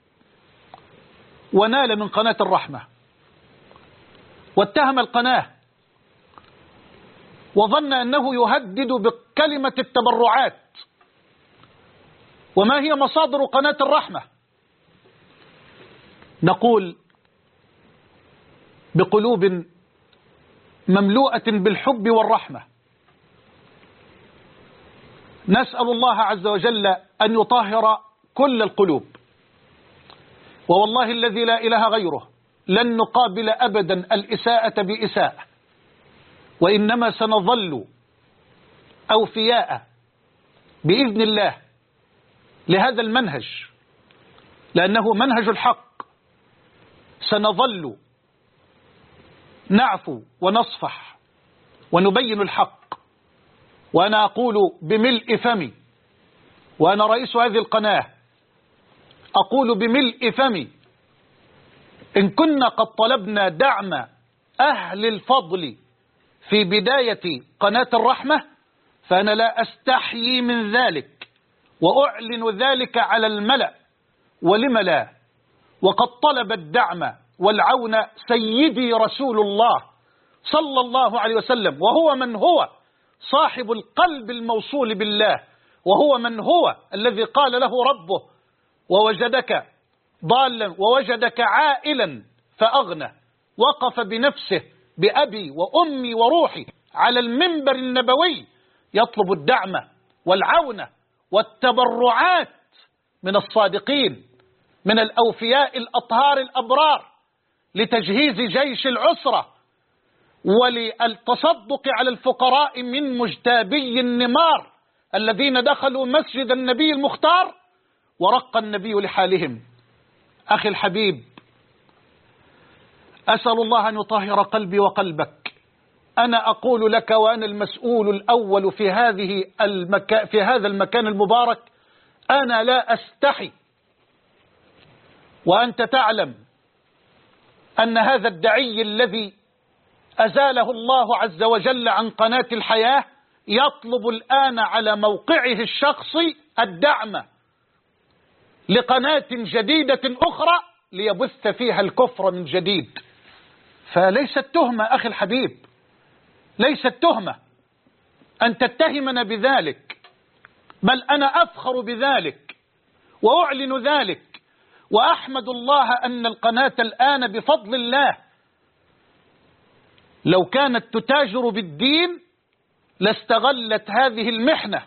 ونال من قناة الرحمة واتهم القناة وظن أنه يهدد بكلمة التبرعات، وما هي مصادر قناة الرحمة؟ نقول بقلوب مملوءة بالحب والرحمة نسأل الله عز وجل أن يطهر كل القلوب. ووالله الذي لا إله غيره لن نقابل أبدا الإساءة بإساءة، وإنما سنظل أوفياء بإذن الله لهذا المنهج، لأنه منهج الحق. سنظل نعفو ونصفح ونبين الحق. وأنا أقول بملء فمي، وأنا رئيس هذه القناة أقول بملء فمي، إن كنا قد طلبنا دعم أهل الفضل في بداية قناة الرحمة فأنا لا أستحيي من ذلك، وأعلن ذلك على الملأ. ولم لا؟ وقد طلب الدعم والعون سيدي رسول الله صلى الله عليه وسلم، وهو من هو صاحب القلب الموصول بالله، وهو من هو الذي قال له ربه ووجدك ضالا ووجدك عائلا فأغنى. وقف بنفسه بأبي وأمي وروحي على المنبر النبوي يطلب الدعم والعون والتبرعات من الصادقين، من الأوفياء الأطهار الأبرار، لتجهيز جيش العسرة وللتصدق على الفقراء من مجتابي النمار الذين دخلوا مسجد النبي المختار ورق النبي لحالهم. أخي الحبيب، أسأل الله أن يطهر قلبي وقلبك. أنا أقول لك وأنا المسؤول الأول في هذا المكان المبارك، أنا لا أستحي، وأنت تعلم أن هذا الدعي الذي أزاله الله عز وجل عن قناة الحياة يطلب الآن على موقعه الشخصي الدعم لقناة جديدة أخرى ليبث فيها الكفر من جديد. فليست تهمة أخي الحبيب، ليست تهمة أن تتهمنا بذلك، بل أنا أفخر بذلك وأعلن ذلك، وأحمد الله أن القناة الآن بفضل الله لو كانت تتاجر بالدين لاستغلت هذه المحنة،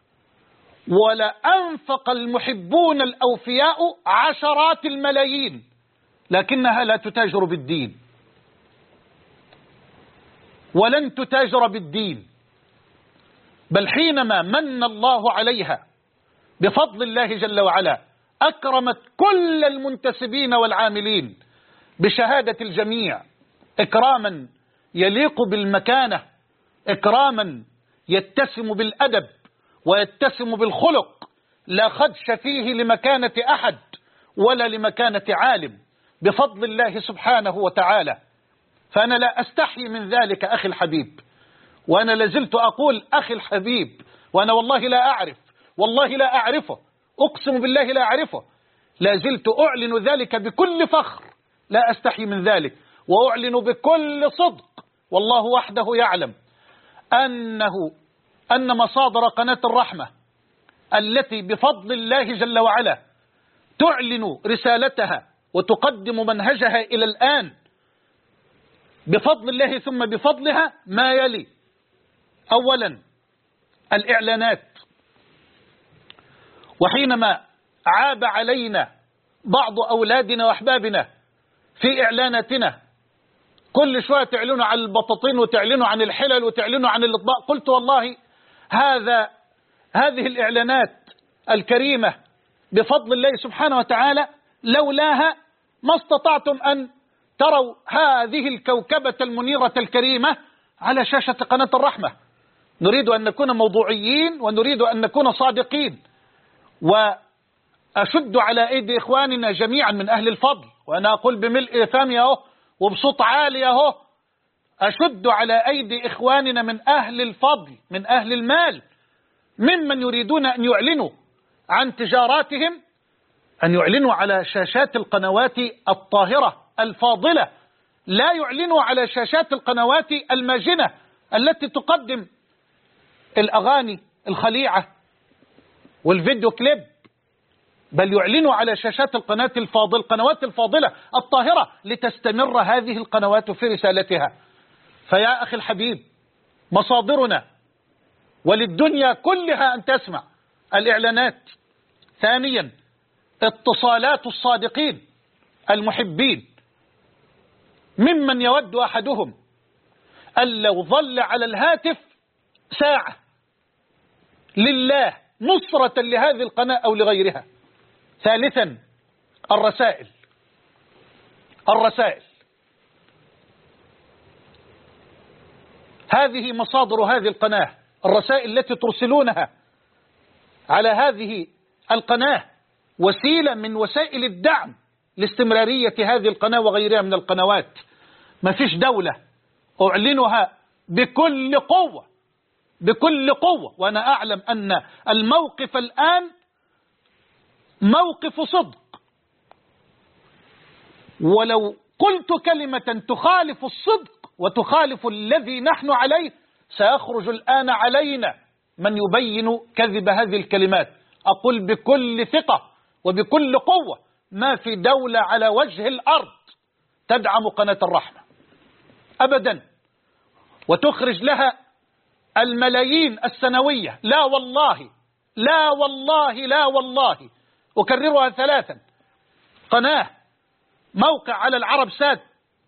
ولأنفق المحبون الأوفياء عشرات الملايين، لكنها لا تتاجر بالدين ولن تتاجر بالدين. بل حينما من الله عليها بفضل الله جل وعلا أكرمت كل المنتسبين والعاملين بشهادة الجميع إكراما يليق بالمكانة، إكراما يتسم بالأدب ويتسم بالخلق، لا خدش فيه لمكانة أحد ولا لمكانة عالم بفضل الله سبحانه وتعالى. فأنا لا أستحي من ذلك أخي الحبيب، وأنا لازلت أقول أخي الحبيب، وأنا والله لا أعرف، والله لا أعرفه، أقسم بالله لا أعرفه، لازلت أعلن ذلك بكل فخر، لا أستحي من ذلك، وأعلن بكل صدق، والله وحده يعلم أن مصادر قناة الرحمة التي بفضل الله جل وعلا تعلن رسالتها وتقدم منهجها إلى الآن بفضل الله ثم بفضلها ما يلي: أولا الإعلانات، وحينما عاب علينا بعض أولادنا وأحبابنا في إعلاناتنا، كل شوية تعلنوا عن البطاطين وتعلنوا عن الحلل وتعلنوا عن الأطباق، قلت والله هذه الإعلانات الكريمة بفضل الله سبحانه وتعالى لولاها ما استطعتم أن تروا هذه الكوكبة المنيرة الكريمة على شاشة قناة الرحمة. نريد أن نكون موضوعيين ونريد أن نكون صادقين، وأشد على أيدي إخواننا جميعا من أهل الفضل، وأنا أقول بملء فمي أهو وبصوت عالي أهو، أشد على أيدي إخواننا من أهل الفضل من أهل المال ممن يريدون أن يعلنوا عن تجاراتهم أن يعلنوا على شاشات القنوات الطاهرة الفاضلة، لا يعلنوا على شاشات القنوات الماجنة التي تقدم الأغاني الخليعة والفيديو كليب، بل يعلنوا على شاشات القنوات الفاضلة الطاهرة لتستمر هذه القنوات في رسالتها. فيا أخي الحبيب، مصادرنا وللدنيا كلها أن تسمع الإعلانات. ثانيا اتصالات الصادقين المحبين ممن يود أحدهم أن لو ظل على الهاتف ساعة لله نصرة لهذه القناة أو لغيرها. ثالثا الرسائل. هذه مصادر هذه القناة، الرسائل التي ترسلونها على هذه القناة وسيلة من وسائل الدعم لاستمرارية هذه القناة وغيرها من القنوات. ما فيش دولة أعلنها بكل قوة، وأنا أعلم أن الموقف الآن موقف صدق، ولو قلت كلمة تخالف الصدق وتخالف الذي نحن عليه سيخرج الآن علينا من يبين كذب هذه الكلمات. أقول بكل ثقة وبكل قوة ما في دولة على وجه الأرض تدعم قناة الرحمة أبدا وتخرج لها الملايين السنوية. لا والله لا والله لا والله، أكررها ثلاثا: قناة موقع على العرب سات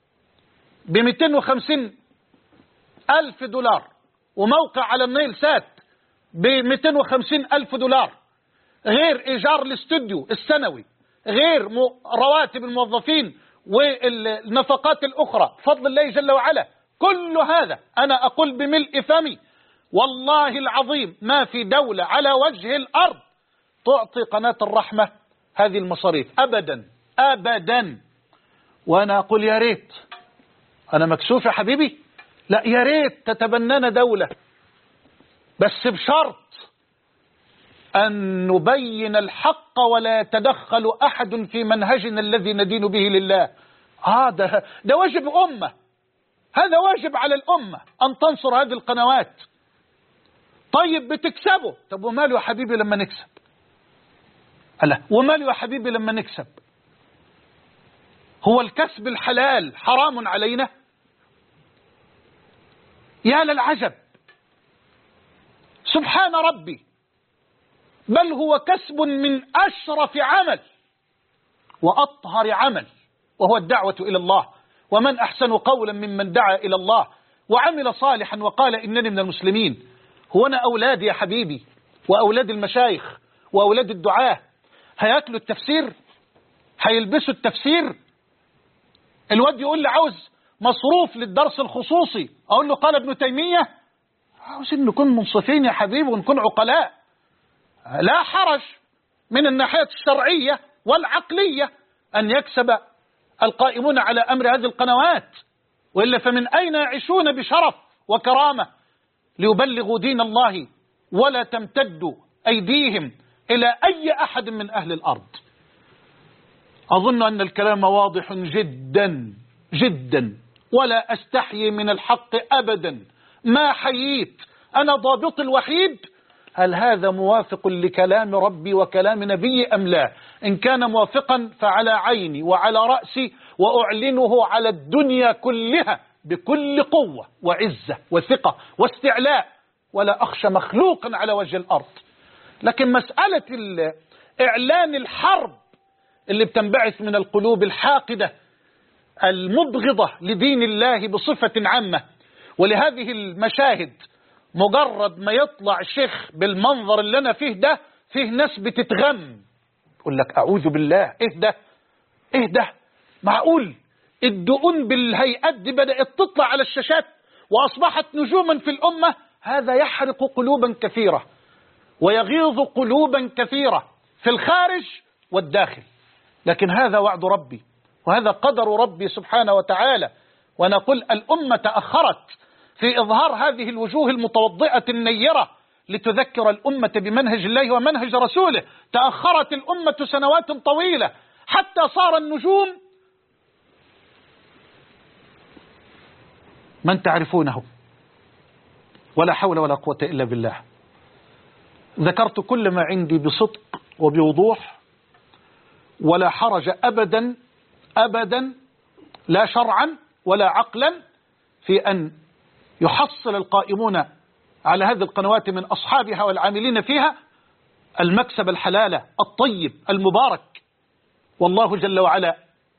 $250,000، وموقع على النيل سات $250,000، غير إيجار الاستوديو السنوي، غير رواتب الموظفين والنفقات الأخرى بفضل الله جل وعلا. كل هذا أنا أقول بملء فمي والله العظيم ما في دولة على وجه الأرض تعطي قناة الرحمة هذه المصاريف أبدا أبدا. وأنا أقول يا ريت، أنا مكسوف يا حبيبي، لا يا ريت تتبنانا دولة، بس بشرط أن نبين الحق ولا يتدخل أحد في منهجنا الذي ندين به لله. ده واجب أمة، هذا واجب على الأمة أن تنصر هذه القنوات. طيب بتكسبه، طب وماله يا حبيبي لما نكسب؟ ألا وماله يا حبيبي لما نكسب؟ هو الكسب الحلال حرام علينا؟ يا للعجب، سبحان ربي، بل هو كسب من أشرف عمل وأطهر عمل، وهو الدعوة إلى الله. ومن أحسن قولا ممن دعا إلى الله وعمل صالحا وقال إنني من المسلمين. هو أنا أولادي يا حبيبي وأولاد المشايخ وأولاد الدعاة هياكلوا التفسير؟ هيلبسوا التفسير؟ الواد يقول لي عاوز مصروف للدرس الخصوصي، أقول له قال ابن تيمية. عاوزين نكون منصفين يا حبيبي ونكون عقلاء. لا حرج من الناحية الشرعية والعقلية أن يكسب القائمون على أمر هذه القنوات وإلا فمن أين يعيشون بشرف وكرامة ليبلغوا دين الله ولا تمتد أيديهم إلى أي أحد من أهل الأرض؟ أظن أن الكلام واضح جدا جدا، ولا أستحيي من الحق أبدا ما حييت. أنا ضابط الوحيد هل هذا موافق لكلام ربي وكلام نبي أم لا؟ إن كان موافقا فعلى عيني وعلى رأسي، وأعلنه على الدنيا كلها بكل قوة وعزة وثقة واستعلاء، ولا أخشى مخلوقا على وجه الأرض. لكن مسألة إعلان الحرب اللي بتنبعث من القلوب الحاقدة المبغضة لدين الله بصفة عامة ولهذه المشاهد، مجرد ما يطلع شيخ بالمنظر اللي أنا فيه ده، فيه ناس بتتغم، يقول لك أعوذ بالله، إيه ده معقول الدقون بالهيئات دي بدأت تطلع على الشاشات وأصبحت نجوما في الأمة؟ هذا يحرق قلوبا كثيرة ويغيظ قلوبا كثيرة في الخارج والداخل. لكن هذا وعد ربي وهذا قدر ربي سبحانه وتعالى. ونقول الأمة تأخرت في إظهار هذه الوجوه المتوضئة النيرة لتذكر الأمة بمنهج الله ومنهج رسوله. تأخرت الأمة سنوات طويلة حتى صار النجوم من تعرفونه، ولا حول ولا قوة إلا بالله. ذكرت كل ما عندي بصدق وبوضوح، ولا حرج أبدا أبدا، لا شرعا ولا عقلا، في أن يحصل القائمون على هذه القنوات من أصحابها والعاملين فيها المكسب الحلال الطيب المبارك، والله جل وعلا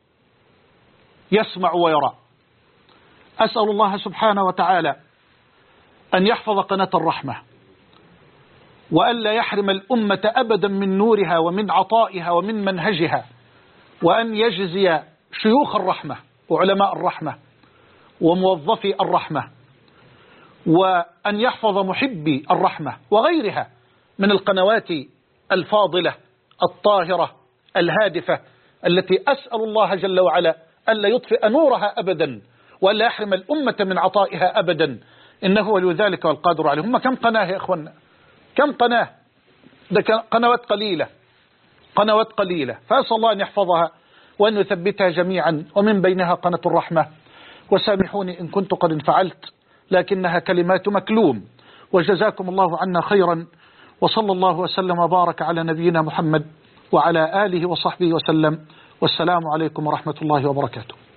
يسمع ويرى. أسأل الله سبحانه وتعالى أن يحفظ قناة الرحمة، وألا يحرم الأمة أبدا من نورها ومن عطائها ومن منهجها، وأن يجزي شيوخ الرحمة وعلماء الرحمة وموظفي الرحمة، وأن يحفظ محبي الرحمة وغيرها من القنوات الفاضلة الطاهرة الهادفة، التي أسأل الله جل وعلا ألا يطفئ نورها أبدا، وألا يحرم الأمة من عطائها أبدا، إنه ولي ذلك والقادر عليه. هم كم قناة يا إخوانا؟ كم قناة؟ ده قنوات قليلة. فأسأل الله أن يحفظها وأن يثبتها جميعا، ومن بينها قناة الرحمة. وسامحوني إن كنت قد انفعلت، لكنها كلمات مكلوم. وجزاكم الله عنا خيرا، وصلى الله وسلم وبارك على نبينا محمد وعلى آله وصحبه وسلم. والسلام عليكم ورحمة الله وبركاته.